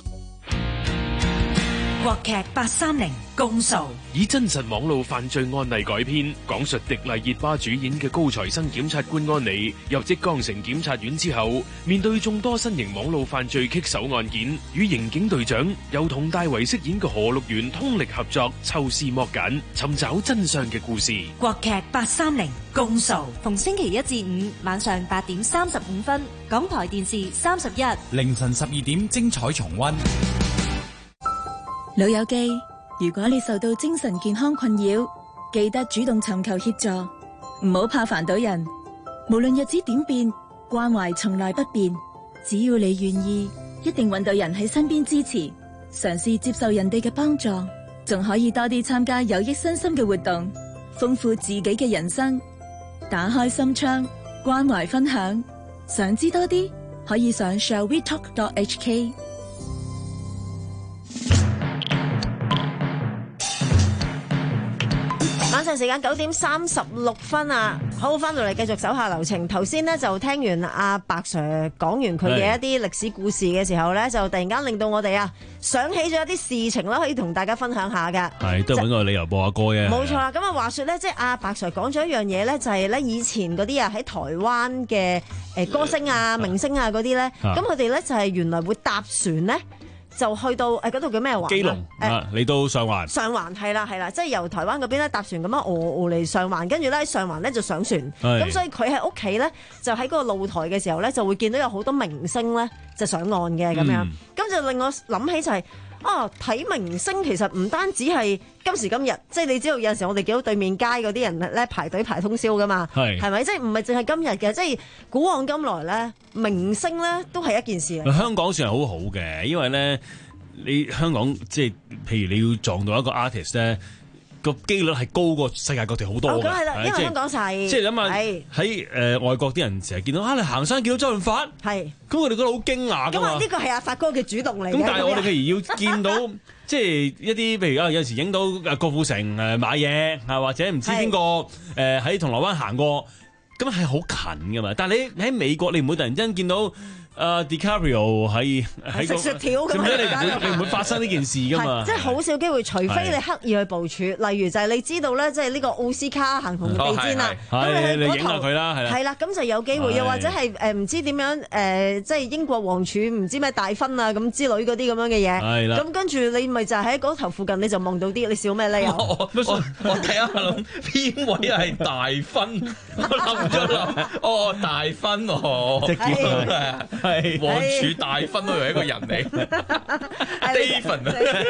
國劇八三零公訴， 以真實網絡犯罪案例改編，講述迪麗熱巴主演嘅高材生檢察官安妮入職江城檢察院之後，面對眾多新型網絡犯罪棘手案件，與刑警隊長由佟大為飾演嘅何陸源通力合作，抽絲剝繭，尋找真相嘅故事。 國劇八三零公訴， 逢星期一至五晚上八點三十五分，港台電視三十一， 凌晨十二點精彩重溫。 老友記，如果你受到精神健康困擾，記得主動尋求協助，唔好怕煩到人。無論日子點變，關懷從來不變。只要你願意，一定搵到人喺身邊支持。嘗試接受人哋嘅幫助，仲可以多啲參加有益身心嘅活動，豐富自己嘅人生。打開心窗，關懷分享。想知多啲，可以上 shall we talk dot h k。 晚上時間九點三十六分啊，好，翻到嚟繼續手下留情。頭先呢，就聽完阿白 Sir 講完佢嘅一啲歷史故事嘅時候呢，就突然間令到我哋啊想起咗一啲事情啦，可以同大家分享下㗎。 係都揾個理由播下歌嘅。 冇錯啦，咁啊話說呢，即係阿白 Sir 講咗一樣嘢呢，就係呢以前嗰啲啊喺台灣嘅誒歌星啊、明星啊嗰啲呢，咁佢哋呢就係原來會搭船呢。就去到誒嗰度叫咩環？ 基隆啊，嚟到上環。 上環係啦係啦，即係由台灣嗰邊咧搭船咁樣熬熬嚟上環，跟住咧上環咧就上船。咁所以佢喺屋企咧就喺嗰個露台嘅時候咧，就會見到有好多明星咧就上岸嘅咁樣。咁、嗯、就令我諗起就係、是。啊！睇明星其實唔單止係今時今日，即係你知道有陣時我哋見到對面街嗰啲人咧排隊排通宵噶嘛，係係咪？即係唔係淨係今日嘅，即係古往今來咧，明星咧都係一件事嚟。 香港算係好好嘅，因為咧你香港即係譬如你要撞到一個 artist 咧。個機率係高過世界各地好多嘅， 咁係啦，因為香港細。 即係諗下喺誒外國啲人成日見到啊，你行山見到周潤發，係，咁我哋覺得好驚訝㗎嘛。 咁呢個係阿發哥嘅主動嚟嘅。 咁但係我哋譬如要見到即係一啲譬如啊，有陣時影到誒郭富城誒買嘢啊，或者唔知邊個誒喺銅鑼灣行過，咁係好近㗎嘛。但係你喺美國，你唔會突然間見到。Uh, DiCaprio 喺喺食雪條咁樣， 你唔會你唔會發生呢件事噶嘛？ 即係好少機會，除非你刻意去部署。例如就係你知道咧，即係呢個奧斯卡行紅地毯啦， 咁你你影下佢啦，係啦， 係啦，咁就有機會。又或者係誒唔知點樣誒、呃，即係英國王儲唔知咩大婚啊咁之類嗰啲咁樣嘅嘢。係啦，咁跟住你咪就喺嗰頭附近，你就望到啲。你笑咩咧？ 我我睇下諗邊位係大婚？我諗咗諗，哦大婚哦，直接。係王儲大婚都係一個人嚟，David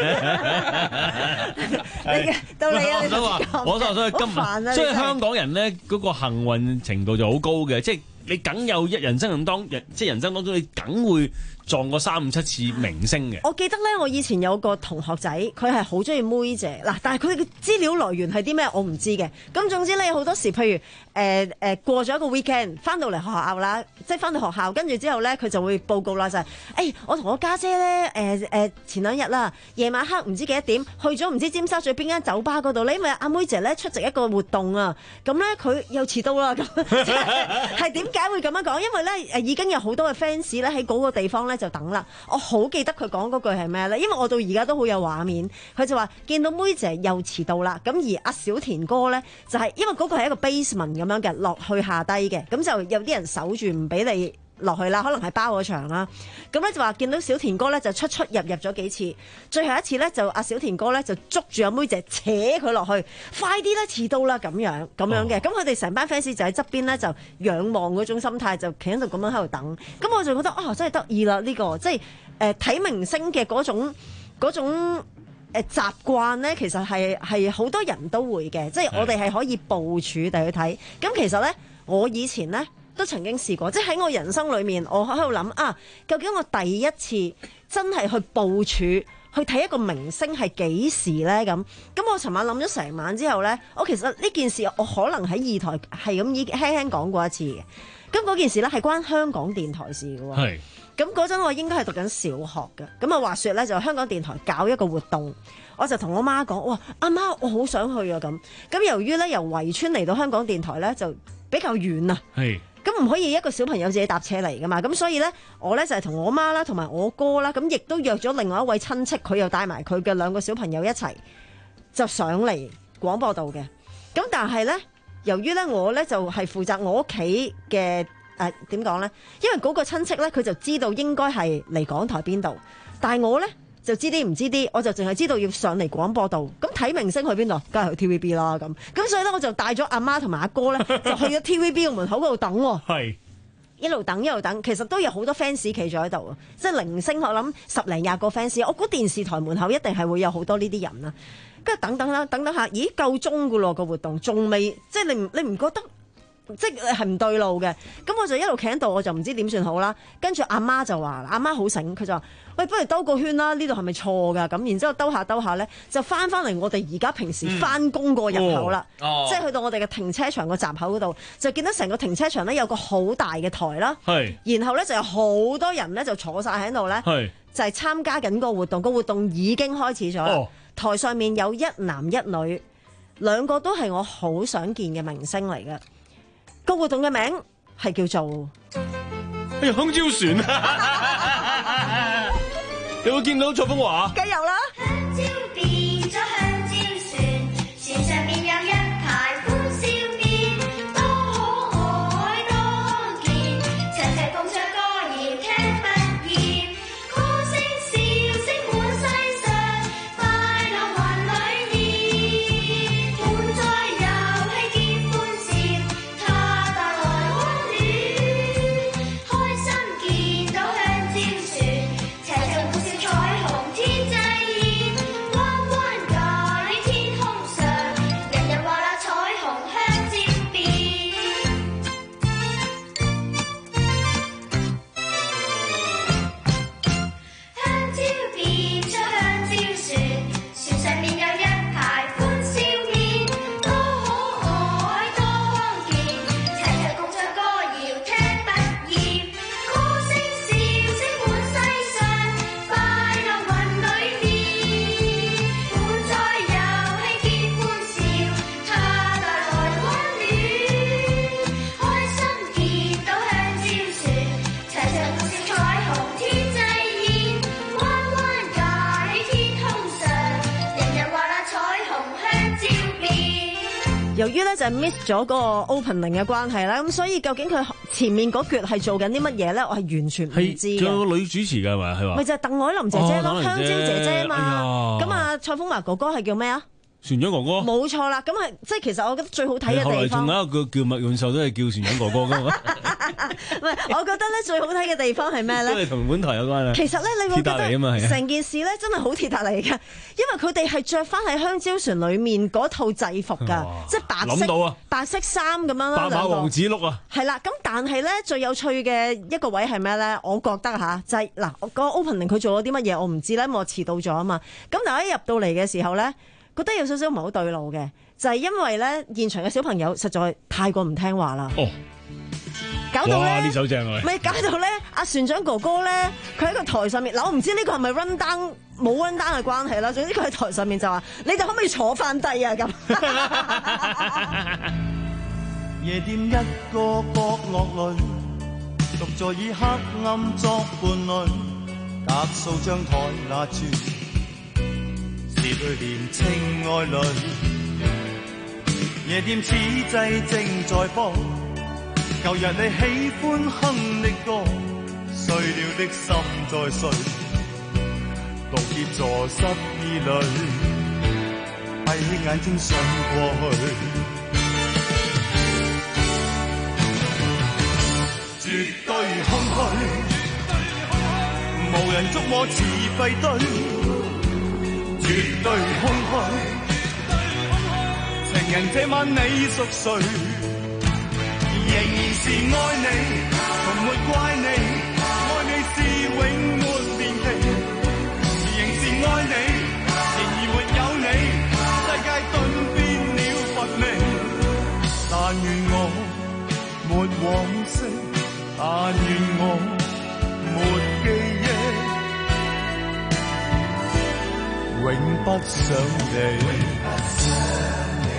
啊！ 到你啊！ 我想話，我想話，所以今日，所以香港人咧嗰個幸運程度就好高嘅，即係你梗有一人生咁當人，即係人生當中你梗會撞過三五七次明星嘅。 我記得咧，我以前有個同學仔，佢係好中意妹姐嗱，但係佢嘅資料來源係啲咩？我唔知嘅。咁總之咧，好多時譬如誒誒、呃呃、過咗一個 weekend，翻到嚟學校啦，即係翻到學校，跟住之後咧，佢就會報告啦，就係、是、誒、欸、我同我家姐咧誒誒前兩日啦，夜晚黑唔知幾多點去咗唔知尖沙咀邊間酒吧嗰度咧，因為阿妹姐咧出席一個活動啊，咁咧佢又遲到啦，咁係點解會咁樣講？因為咧誒已經有好多嘅 fans 咧喺嗰個地方咧就等啦。我好記得佢講嗰句係咩咧？因為我到而家都好有畫面。佢就話見到妹姐又遲到啦，咁而阿小田哥咧就係、是、因為嗰個係一個 basement 咁樣嘅落去下低嘅，咁就有啲人守住唔俾你落去啦，可能係包咗場啦。咁咧就話見到小田哥咧就出出入入咗幾次，最後一次咧就阿小田哥咧就捉住阿妹姐扯佢落去，快啲啦，遲到啦咁樣咁樣嘅。咁佢哋成班 fans 就喺側邊咧就仰望嗰種心態，就企喺度咁樣喺度等。咁我就覺得啊、哦，真係得意啦！呢、呢個即係誒睇明星嘅嗰種嗰種。誒習慣咧，其實係係好多人都會嘅，即係我哋係可以部署地去睇。咁其實咧，我以前咧都曾經試過，即係喺我人生裏面，我喺度諗啊，究竟我第一次真係去部署去睇一個明星係幾時咧？咁咁我尋晚諗咗成晚之後咧，我其實呢件事我可能喺二台係咁已經輕輕講過一次嘅。咁嗰件事咧係關香港電台事嘅喎。係。咁嗰陣我應該係讀緊小學嘅，咁啊話說咧就香港電台搞一個活動，我就同我媽講，哇，阿媽我好想去啊咁。咁由於咧由圍村嚟到香港電台咧就比較遠啊，係，咁唔可以一個小朋友自己搭車嚟噶嘛，咁所以咧我咧就係同我媽啦，同埋我哥啦，咁亦都約咗另外一位親戚，佢又帶埋佢嘅兩個小朋友一齊就上嚟廣播道嘅。咁但係咧由於咧我咧就係負責我屋企嘅。誒點講咧？因為嗰個親戚咧，佢就知道應該係嚟港台邊度，但係我咧就知啲唔知啲，我就淨係知道要上嚟廣播道。咁睇明星去邊度？梗係去 T V B 啦咁。咁所以咧，我就帶咗阿媽同埋阿哥咧，就去咗 T V B 嘅門口嗰度等喎。係一路等一路等，其實都有好多 fans 企咗喺度，即係零星我諗十零廿個 fans。我估電視台門口一定係會有好多呢啲人啦。跟住等等啦，等等下，咦夠鐘噶咯個活動，仲未即係你唔你唔覺得？即係唔對路嘅，咁我就一路企喺度，我就唔知點算好啦。跟住阿媽就話，阿媽好醒，佢就話：喂，不如兜個圈啦，呢度係咪錯㗎？咁然之後兜下兜下咧，就翻翻嚟我哋而家平時翻工個入口啦，嗯哦、即係去到我哋嘅停車場個閘口嗰度，就見到成個停車場咧有個好大嘅台啦，然後咧就有好多人咧就坐晒喺度咧，就係參加緊個活動，個活動已經開始咗啦。哦、台上面有一男一女，兩個都係我好想見嘅明星嚟嘅。個活動嘅名係叫做哎呀香蕉船啊！有冇見到蔡楓華？梗有啦！香蕉變咗香蕉船，船上面有一排歡笑面，多可愛多康健，齊齊共唱歌謠聽不厭，歌聲笑聲滿世上，快樂環裏面，滿載遊戲兼歡笑。由於咧就係 miss 咗嗰個 opening 嘅關係啦，咁所以究竟佢前面嗰橛係做緊啲乜嘢咧？我係完全唔知嘅。 仲有個女主持㗎係咪？係嘛？ 咪就係鄧藹霖姐姐咯，香蕉姐姐啊嘛。咁啊，蔡楓華哥哥係叫咩啊？ 船長哥哥，冇錯啦。咁係即係其實我覺得最好睇嘅地方。後來仲有一個叫麥潤壽都係叫船長哥哥噶嘛。 唔係，我覺得咧最好睇嘅地方係咩咧？ 都係同本台有關啊。 其實咧，你會覺得成件事咧真係好鐵達尼㗎，因為佢哋係着翻喺香蕉船裡面嗰套制服㗎，即係白色、啊、白色衫咁樣啦。白馬王子碌啊！係啦，咁但係咧最有趣嘅一個位係咩咧？我覺得嚇就係、是、嗱，嗰個 opening 佢做咗啲乜嘢我唔知咧，因為我遲到咗啊嘛。咁但係一入到嚟嘅時候咧，覺得有少少唔係好對路嘅，就係、是、因為咧現場嘅小朋友實在太過唔聽話啦。哦，搞到咧呢首正啊！咪搞到咧阿船長哥哥咧，佢喺個台上面嗱，我唔知呢個係咪 run down 冇 run down 嘅關係啦。總之佢喺台上面就話：你哋可唔可以坐翻低啊？咁夜店一個角落裏，獨在以黑暗作伴侶，搭數張台拿住。是對念情愛侶，夜店此際正在播， 舊日你喜歡哼的歌，碎了的心在碎，獨結坐失意裏，閉起眼睛想過去，絕對空虛，無人觸摸似廢堆，絕對空虛，情人這晚你熟睡？仍然是愛你，從沒怪你，愛你是永沒年期。仍是愛你，然而沒有你，世界頓變了乏味。但願我沒往昔，但願我沒記憶，永不想你。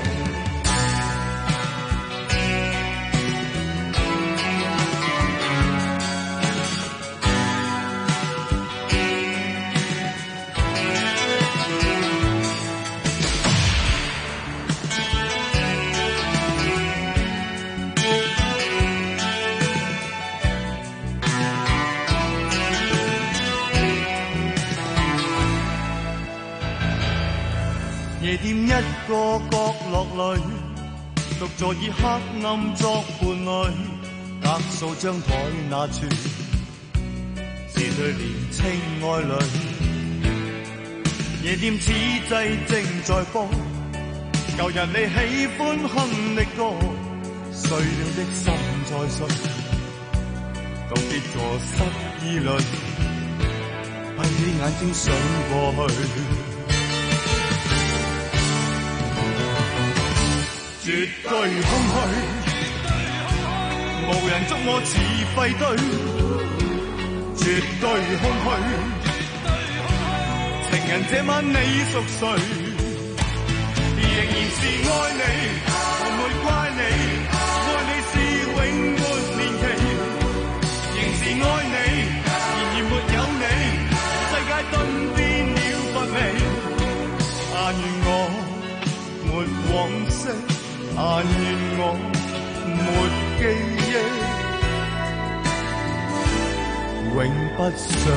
夜店一個角落裏，獨坐以黑暗作伴侶，隔數張台那處，是對年青愛侶。夜店此際正在播，舊日你喜歡哼的歌，碎了的心在碎，獨結坐失意裏，閉起眼睛想過去。絕對空虛，無人觸摸似廢堆。絕對空虛，情人這晚你熟睡？仍然是愛你，從沒怪你，愛你是永沒年期。仍是愛你，然而沒有你，世界頓變了乏味。但願我沒往昔。但願我沒記憶，永不想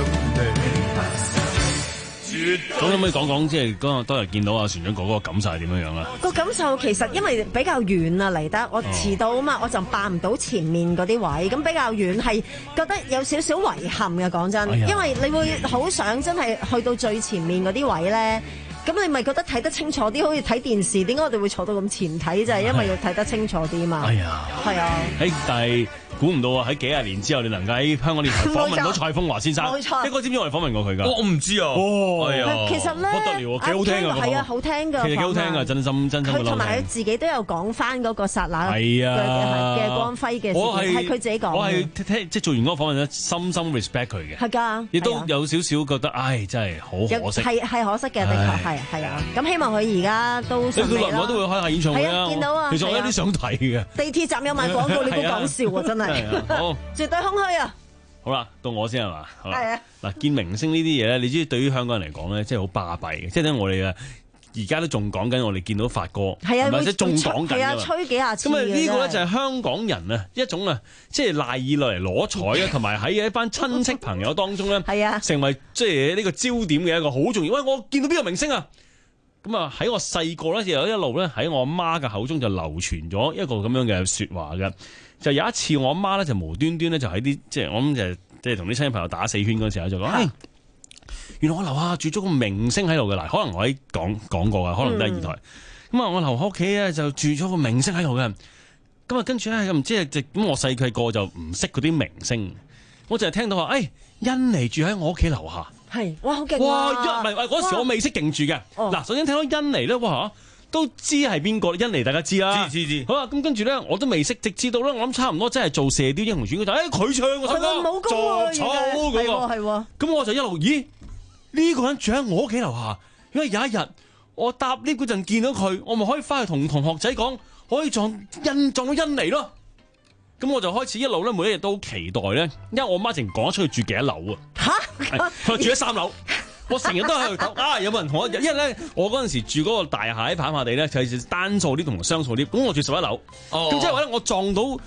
你。 咁可唔可以講講即係嗰日當日見到阿船長哥嗰個感受係點樣樣啦？ 個感受其實因為比較遠啊嚟得，我遲到啊嘛，我就霸唔到前面嗰啲位，咁比較遠係覺得有少少遺憾嘅。講真，哎、因為你會好想真係去到最前面嗰啲位咧。咁你咪覺得睇得清楚啲，好似睇電視。點解我哋會坐到咁前睇？就係因為要睇得清楚啲嘛。係啊，係啊。誒，但係估唔到啊！喺幾廿年之後，你能夠喺香港電台訪問到蔡楓華先生。冇錯。應該知唔知我哋訪問過佢㗎？我唔知啊。哦，係啊。其實咧，不得了，幾好聽㗎。係啊，好聽㗎。其實幾好聽㗎，真心真心。佢同埋佢自己都有講翻嗰個剎那嘅光輝嘅事情，係佢自己講。我係聽即係做完嗰個訪問咧，深深 respect 佢嘅。係㗎。亦都有少少覺得，唉，真係好可惜。係係可惜嘅，的確係。係啊，咁希望佢而家都順利啦。佢來來都會開下演唱會啦。見到啊，其實我有啲想睇嘅。地鐵站有賣廣告，你估講笑啊？真係。好，絕對空虛啊！ 好啦，到我先係嘛？ 係啊。 嗱，見明星呢啲嘢咧，你知對於香港人嚟講咧，即係好巴閉嘅。即係等我哋啊，而家都仲講緊，我哋見到發哥，係啊，或者仲講緊係啊，吹幾下次。 咁啊，呢個咧就係香港人啊一種啊，即係賴以來嚟攞彩啊，同埋喺一班親戚朋友當中咧，係啊，成為即係呢個焦點嘅一個好重要。喂，我見到邊個明星啊？咁啊喺我細個咧，就有一路咧喺我阿媽嘅口中就流傳咗一個咁樣嘅説話嘅。就有一次我阿媽咧就無端端咧就喺啲即係我諗就即係同啲親戚朋友打四圈嗰時候就講，哎，原來我樓下住咗個明星喺度嘅嗱，可能我喺講講過嘅，可能第二台。咁啊、嗯，我樓下屋企咧就住咗個明星喺度嘅。咁啊，跟住咧唔知係咁，我細細個就唔識嗰啲明星，我就係聽到話，哎，甄妮住喺我屋企樓下。係，哇，好勁啊！哇，唔係，嗰時我未識勁住嘅。嗱，首先聽到甄妮咧，哇，都知係邊個？甄妮大家知啦，知知知。好啦，咁跟住咧，我都未識，直至到咧，我諗差唔多真係做《射雕英雄傳》嗰陣，誒，佢唱嘅首歌，作草嗰個，係喎。咁我就一路，咦？呢個人住喺我屋企樓下，因為有一日我搭 lift 嗰陣見到佢，我咪可以翻去同同學仔講，可以撞甄撞到甄妮咯。咁我就開始一路咧，每一日都好期待咧，因為我媽淨講出去住幾多樓啊？嚇！佢住喺三樓，我成日都喺度等啊！有冇人同我？因為咧，我嗰陣時住嗰個大廈喺跑馬地咧，就係單數啲同雙數啲，咁我住十一樓。哦，咁即係話咧，我撞到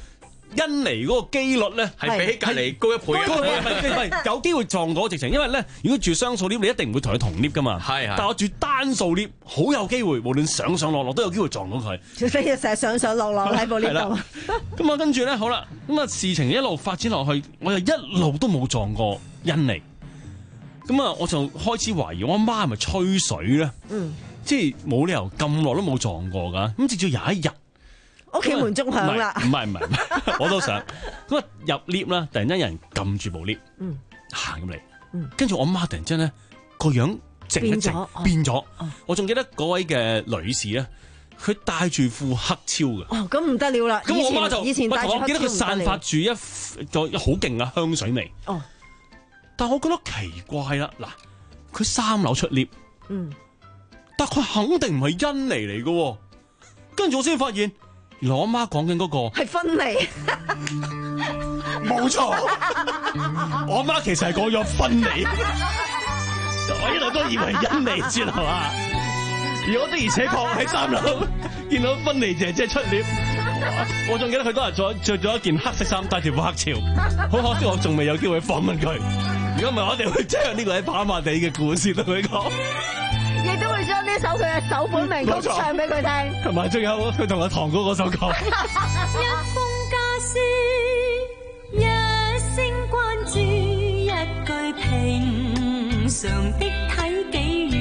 印尼嗰個機率咧係比起隔離高一倍嘅， 唔係唔係有機會撞到直情，因為咧如果住雙數 lift，你一定唔會同佢同 lift 噶嘛。係係。但我住單數 lift，好有機會，無論上上落落都有機會撞到佢。 除非佢成日上上落落喺部 lift 度。 咁啊，跟住咧好啦，咁啊事情一路發展落去，我又一路都冇撞過印尼。咁啊，我就開始懷疑我阿媽係咪吹水咧？嗯，即係冇理由咁耐都冇撞過噶。咁直至有一日， 屋企門鐘響啦。 唔係唔係唔係，我都想。咁啊入 lift 啦，突然間有人撳住部 lift，嗯，行入嚟，嗯，跟住我阿媽突然間咧個樣靜一靜，變咗。我仲記得嗰位嘅女士咧，佢戴住副黑超嘅。 哦，咁唔得了啦！ 咁我媽就以前戴住黑超， 我記得佢散發住一個好勁嘅香水味。哦。但我覺得奇怪啦，嗱，佢三樓出 lift，嗯，但佢肯定唔係印尼嚟嘅，跟住我先發現，原來我媽講緊嗰個係芬尼， 冇錯，我媽其實係講咗芬尼，我一路都以為印尼先係嘛，而我的而且確喺三樓見到芬尼姐姐出 lift。我仲記得佢當日着着咗一件黑色衫，戴條副黑潮。好可惜，我仲未有機會訪問佢。如果唔係，我哋會將呢個喺跑馬地嘅故事同佢講， 亦都會將呢首佢嘅首本名曲唱俾佢聽。 同埋仲有佢同阿堂哥嗰首歌。 一封家書，一聲關注，一句平常的體己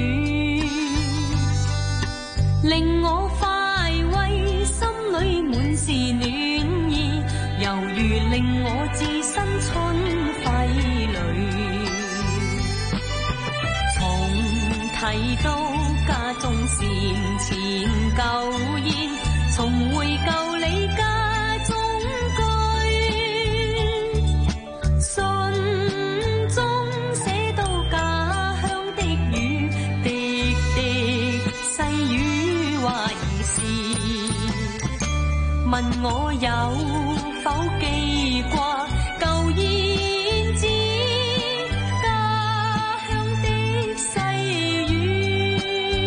語，令我快慰，心裏滿是暖意，猶如令我置身春暉裏。從提到家中善前舊宴，重回舊里家中居，信中寫到家鄉的語，滴滴細語話兒時，問我有否記掛舊燕子，家鄉的細語。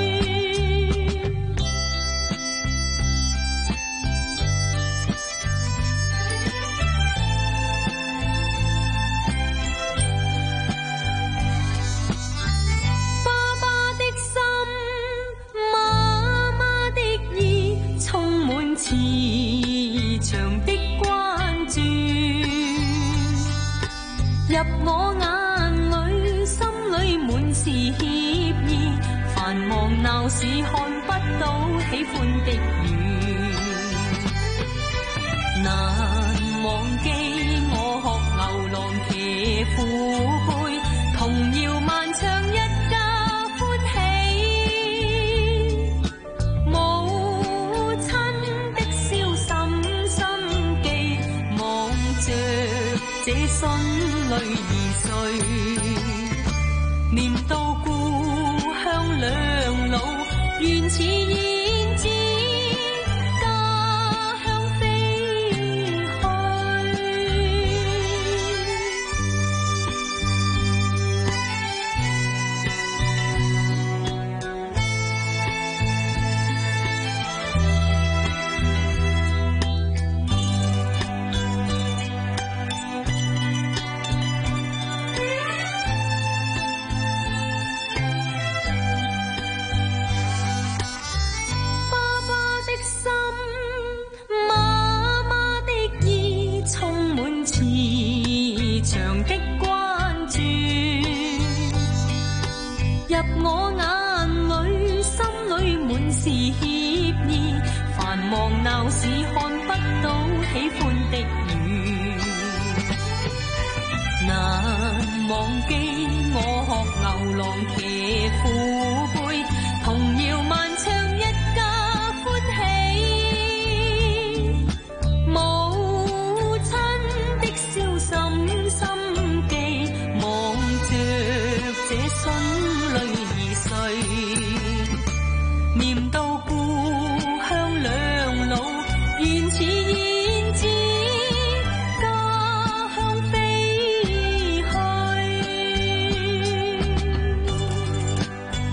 爸爸的心，媽媽的意，充滿慈祥的關注，入我眼裏，心裏滿是歉意，繁忙鬧市看不到喜歡的雨，難忘記我學牛郎騎父輩，童謠漫唱一家歡喜，母親的笑深深記，望着這信淚而睡，念到故鄉兩老，原似燕子家鄉飛去。爸爸的心，媽媽的意，充滿慈祥的關注，入我眼裏，心裏滿是歉意，繁忙鬧市看不到喜歡的雨，難忘記我學牛郎騎父輩，童謠漫唱一家歡喜，母親的笑深深記，望着這信淚而睡，念到故鄉兩老，原似燕子家鄉飛去。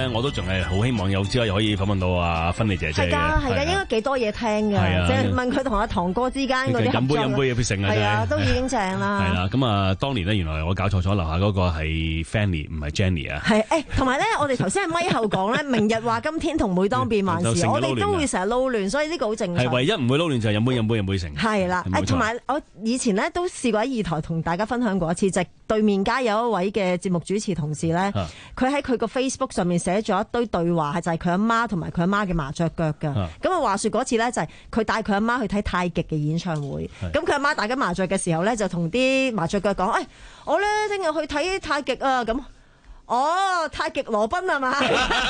咧，我都仲係好希望有朝一日可以訪問到阿芬妮姐姐嘅。 係㗎，係㗎，應該幾多嘢聽㗎。即係問佢同阿堂哥之間嗰啲飲杯飲杯嘅必勝啊！ 係啊，都已經正啦。 係啦，咁啊，當年咧原來我搞錯咗，樓下嗰個係 Fanny 唔係 Jenny 啊。 係誒，同埋咧，我哋頭先喺咪後講咧，明日話今天同每當變幻時，我哋都會成日撈亂，所以呢個好正常。 係唯一唔會撈亂就係飲杯飲杯飲杯成。 係啦，誒同埋我以前咧都試過喺二台同大家分享過一次，就係對面街有一位嘅節目主持同事咧，佢喺佢個 Facebook 上面寫咗一堆對話，係就係佢阿媽同埋佢阿媽嘅麻雀腳㗎。咁啊話説嗰次咧就係佢帶佢阿媽去睇太極嘅演唱會，咁佢阿媽打緊麻雀嘅時候咧就同啲麻雀腳講：誒、哎、我咧聽日去睇太極啊！咁。哦，太極羅賓係嘛？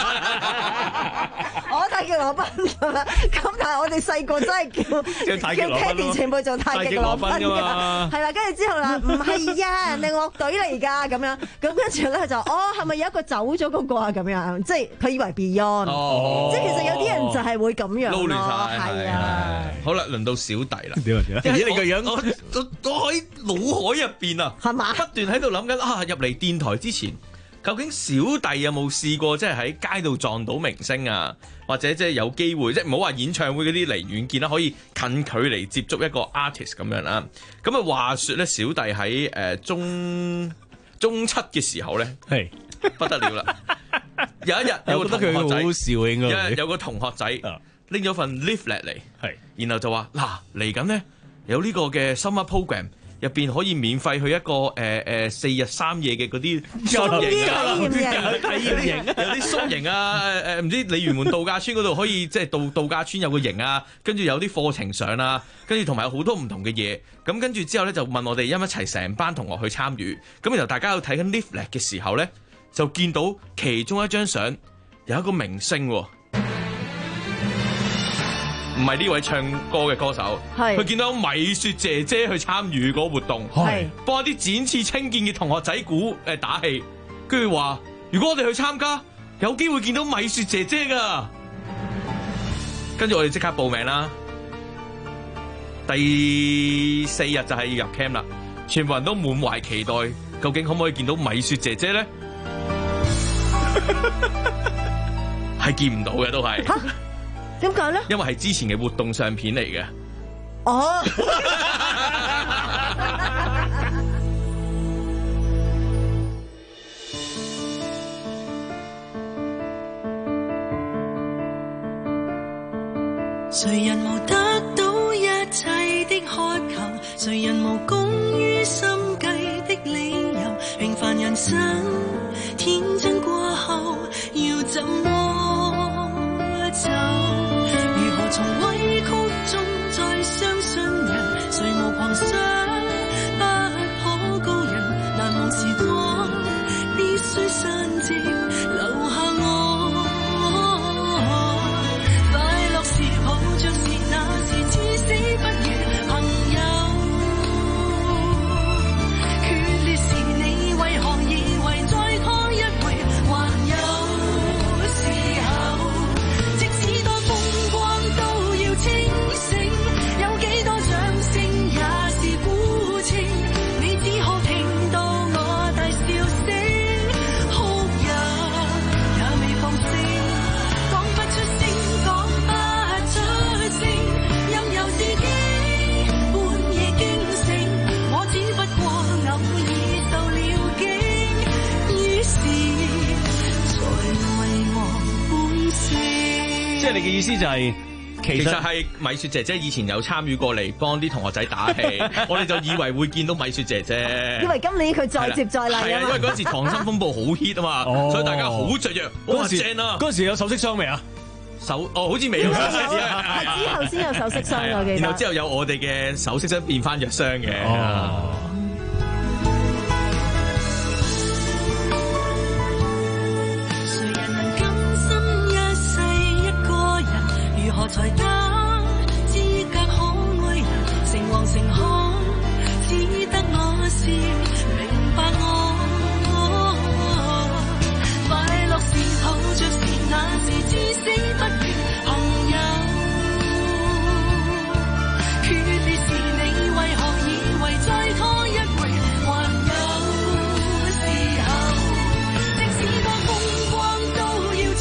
我太極羅賓係嘛？咁但係我哋細個真係叫叫 Candy 前輩做太極羅賓㗎嘛？係啦，跟住之後啦，唔係啊，人哋樂隊嚟㗎咁樣，咁跟住咧就哦，係咪有一個走咗嗰個啊？咁樣，即係佢以為 Beyond，哦、即係其實有啲人就係會咁樣撈亂晒， 係啊。 好啦，輪到小弟啦。 點啊？點你個樣， 我我我喺腦海入邊啊， 係嘛？ 不斷喺度諗緊啊，入嚟電台之前。究竟小弟有冇試過即係喺街度撞到明星啊，或者即係有機會，即係唔好話演唱會嗰啲離遠見啦，可以近距離接觸一個 artist 咁樣啦。咁啊話説咧，小弟喺誒、呃、中中七嘅時候咧，係不得了啦！有一日有個同學仔，好笑應該有一日有個同學仔拎咗份 leaflet 嚟，係，然後就話嗱嚟緊咧有呢個嘅 summer program。入邊可以免費去一個誒誒、呃、四日三夜嘅嗰啲宿營啊，體驗營，有啲宿營啊，誒誒唔知鯉魚門度假村嗰度可以即係度度假村有個營啊，跟住有啲課程上啊，跟住同埋有好多唔同嘅嘢，咁跟住之後咧就問我哋一齊成班同學去參與，咁然後大家喺度睇緊 leaflet 嘅時候咧，就見到其中一張相有一個明星喎。唔係呢位唱歌嘅歌手，佢見到米雪姐姐去參與嗰個活動，幫一啲展翅青見嘅同學仔鼓誒打氣，跟住話：如果我哋去參加，有機會見到米雪姐姐㗎。跟住我哋即刻報名啦。第四日就係要入 camp 啦，全部人都滿懷期待，究竟可唔可以見到米雪姐姐咧？係見唔到嘅都係。 點解咧？ 因為係之前嘅活動相片嚟嘅。 哦。 誰人無得到一切的渴求？誰人無功於心計的理由？平凡人生天真過後，要怎麼走？從委屈中再相信人，誰無狂想不可告人，難忘時光必須散寂，留下我。快樂時抱着是那時至死不渝朋友，決裂時你為何以為再拖一回還有時候，即使多風光清醒，有幾多掌聲也是苦情，你只可聽到我大笑聲，哭泣也未放聲，講不出聲，講不出聲，任由自己半夜驚醒，我只不過偶爾受了驚，於是才遺忘本性。 即係你嘅意思就係、是。 其實係米雪姐姐以前有參與過嚟幫啲同學仔打氣，我哋就以為會見到米雪姐姐。 因為今年佢再接再厲啊嘛。 因為嗰陣時《溏心風暴》好 hit 啊嘛，哦、所以大家好雀躍，好正啊！ 嗰陣時有首飾箱未啊？ 手哦，好似未有首飾箱， 之後先有首飾箱我記得。 然後之後有我哋嘅首飾箱變翻藥箱嘅。哦才得資格可愛人，誠惶誠恐，只得我是明白我。快樂時抱着是那時至死不渝朋友，決裂時你為何以為再拖一回還有時候，即使多風光都要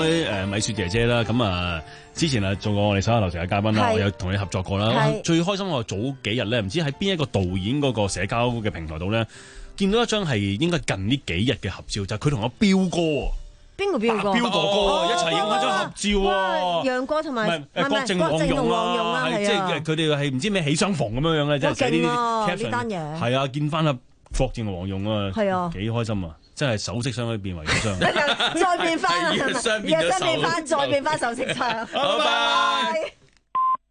開誒米雪姐姐啦，咁啊之前啊做過我哋手下留情嘅嘉賓啦，我有同你合作過啦。最開心我早幾日咧，唔知喺邊一個導演嗰個社交嘅平台度咧，見到一張係應該近呢幾日嘅合照，就係佢同阿彪哥。 邊個彪哥？ 彪哥哥一齊影咗張合照啊！ 楊過同埋誒郭靖黃蓉啊，係即係佢哋係唔知咩喜相逢咁樣樣嘅，即係寫呢啲 caption 呢單嘢。係啊，見翻阿郭靖黃蓉啊，係啊，幾開心啊！真係首飾箱可以變為腰箱， 再變翻，藥箱變翻，再變翻首飾箱。 拜拜。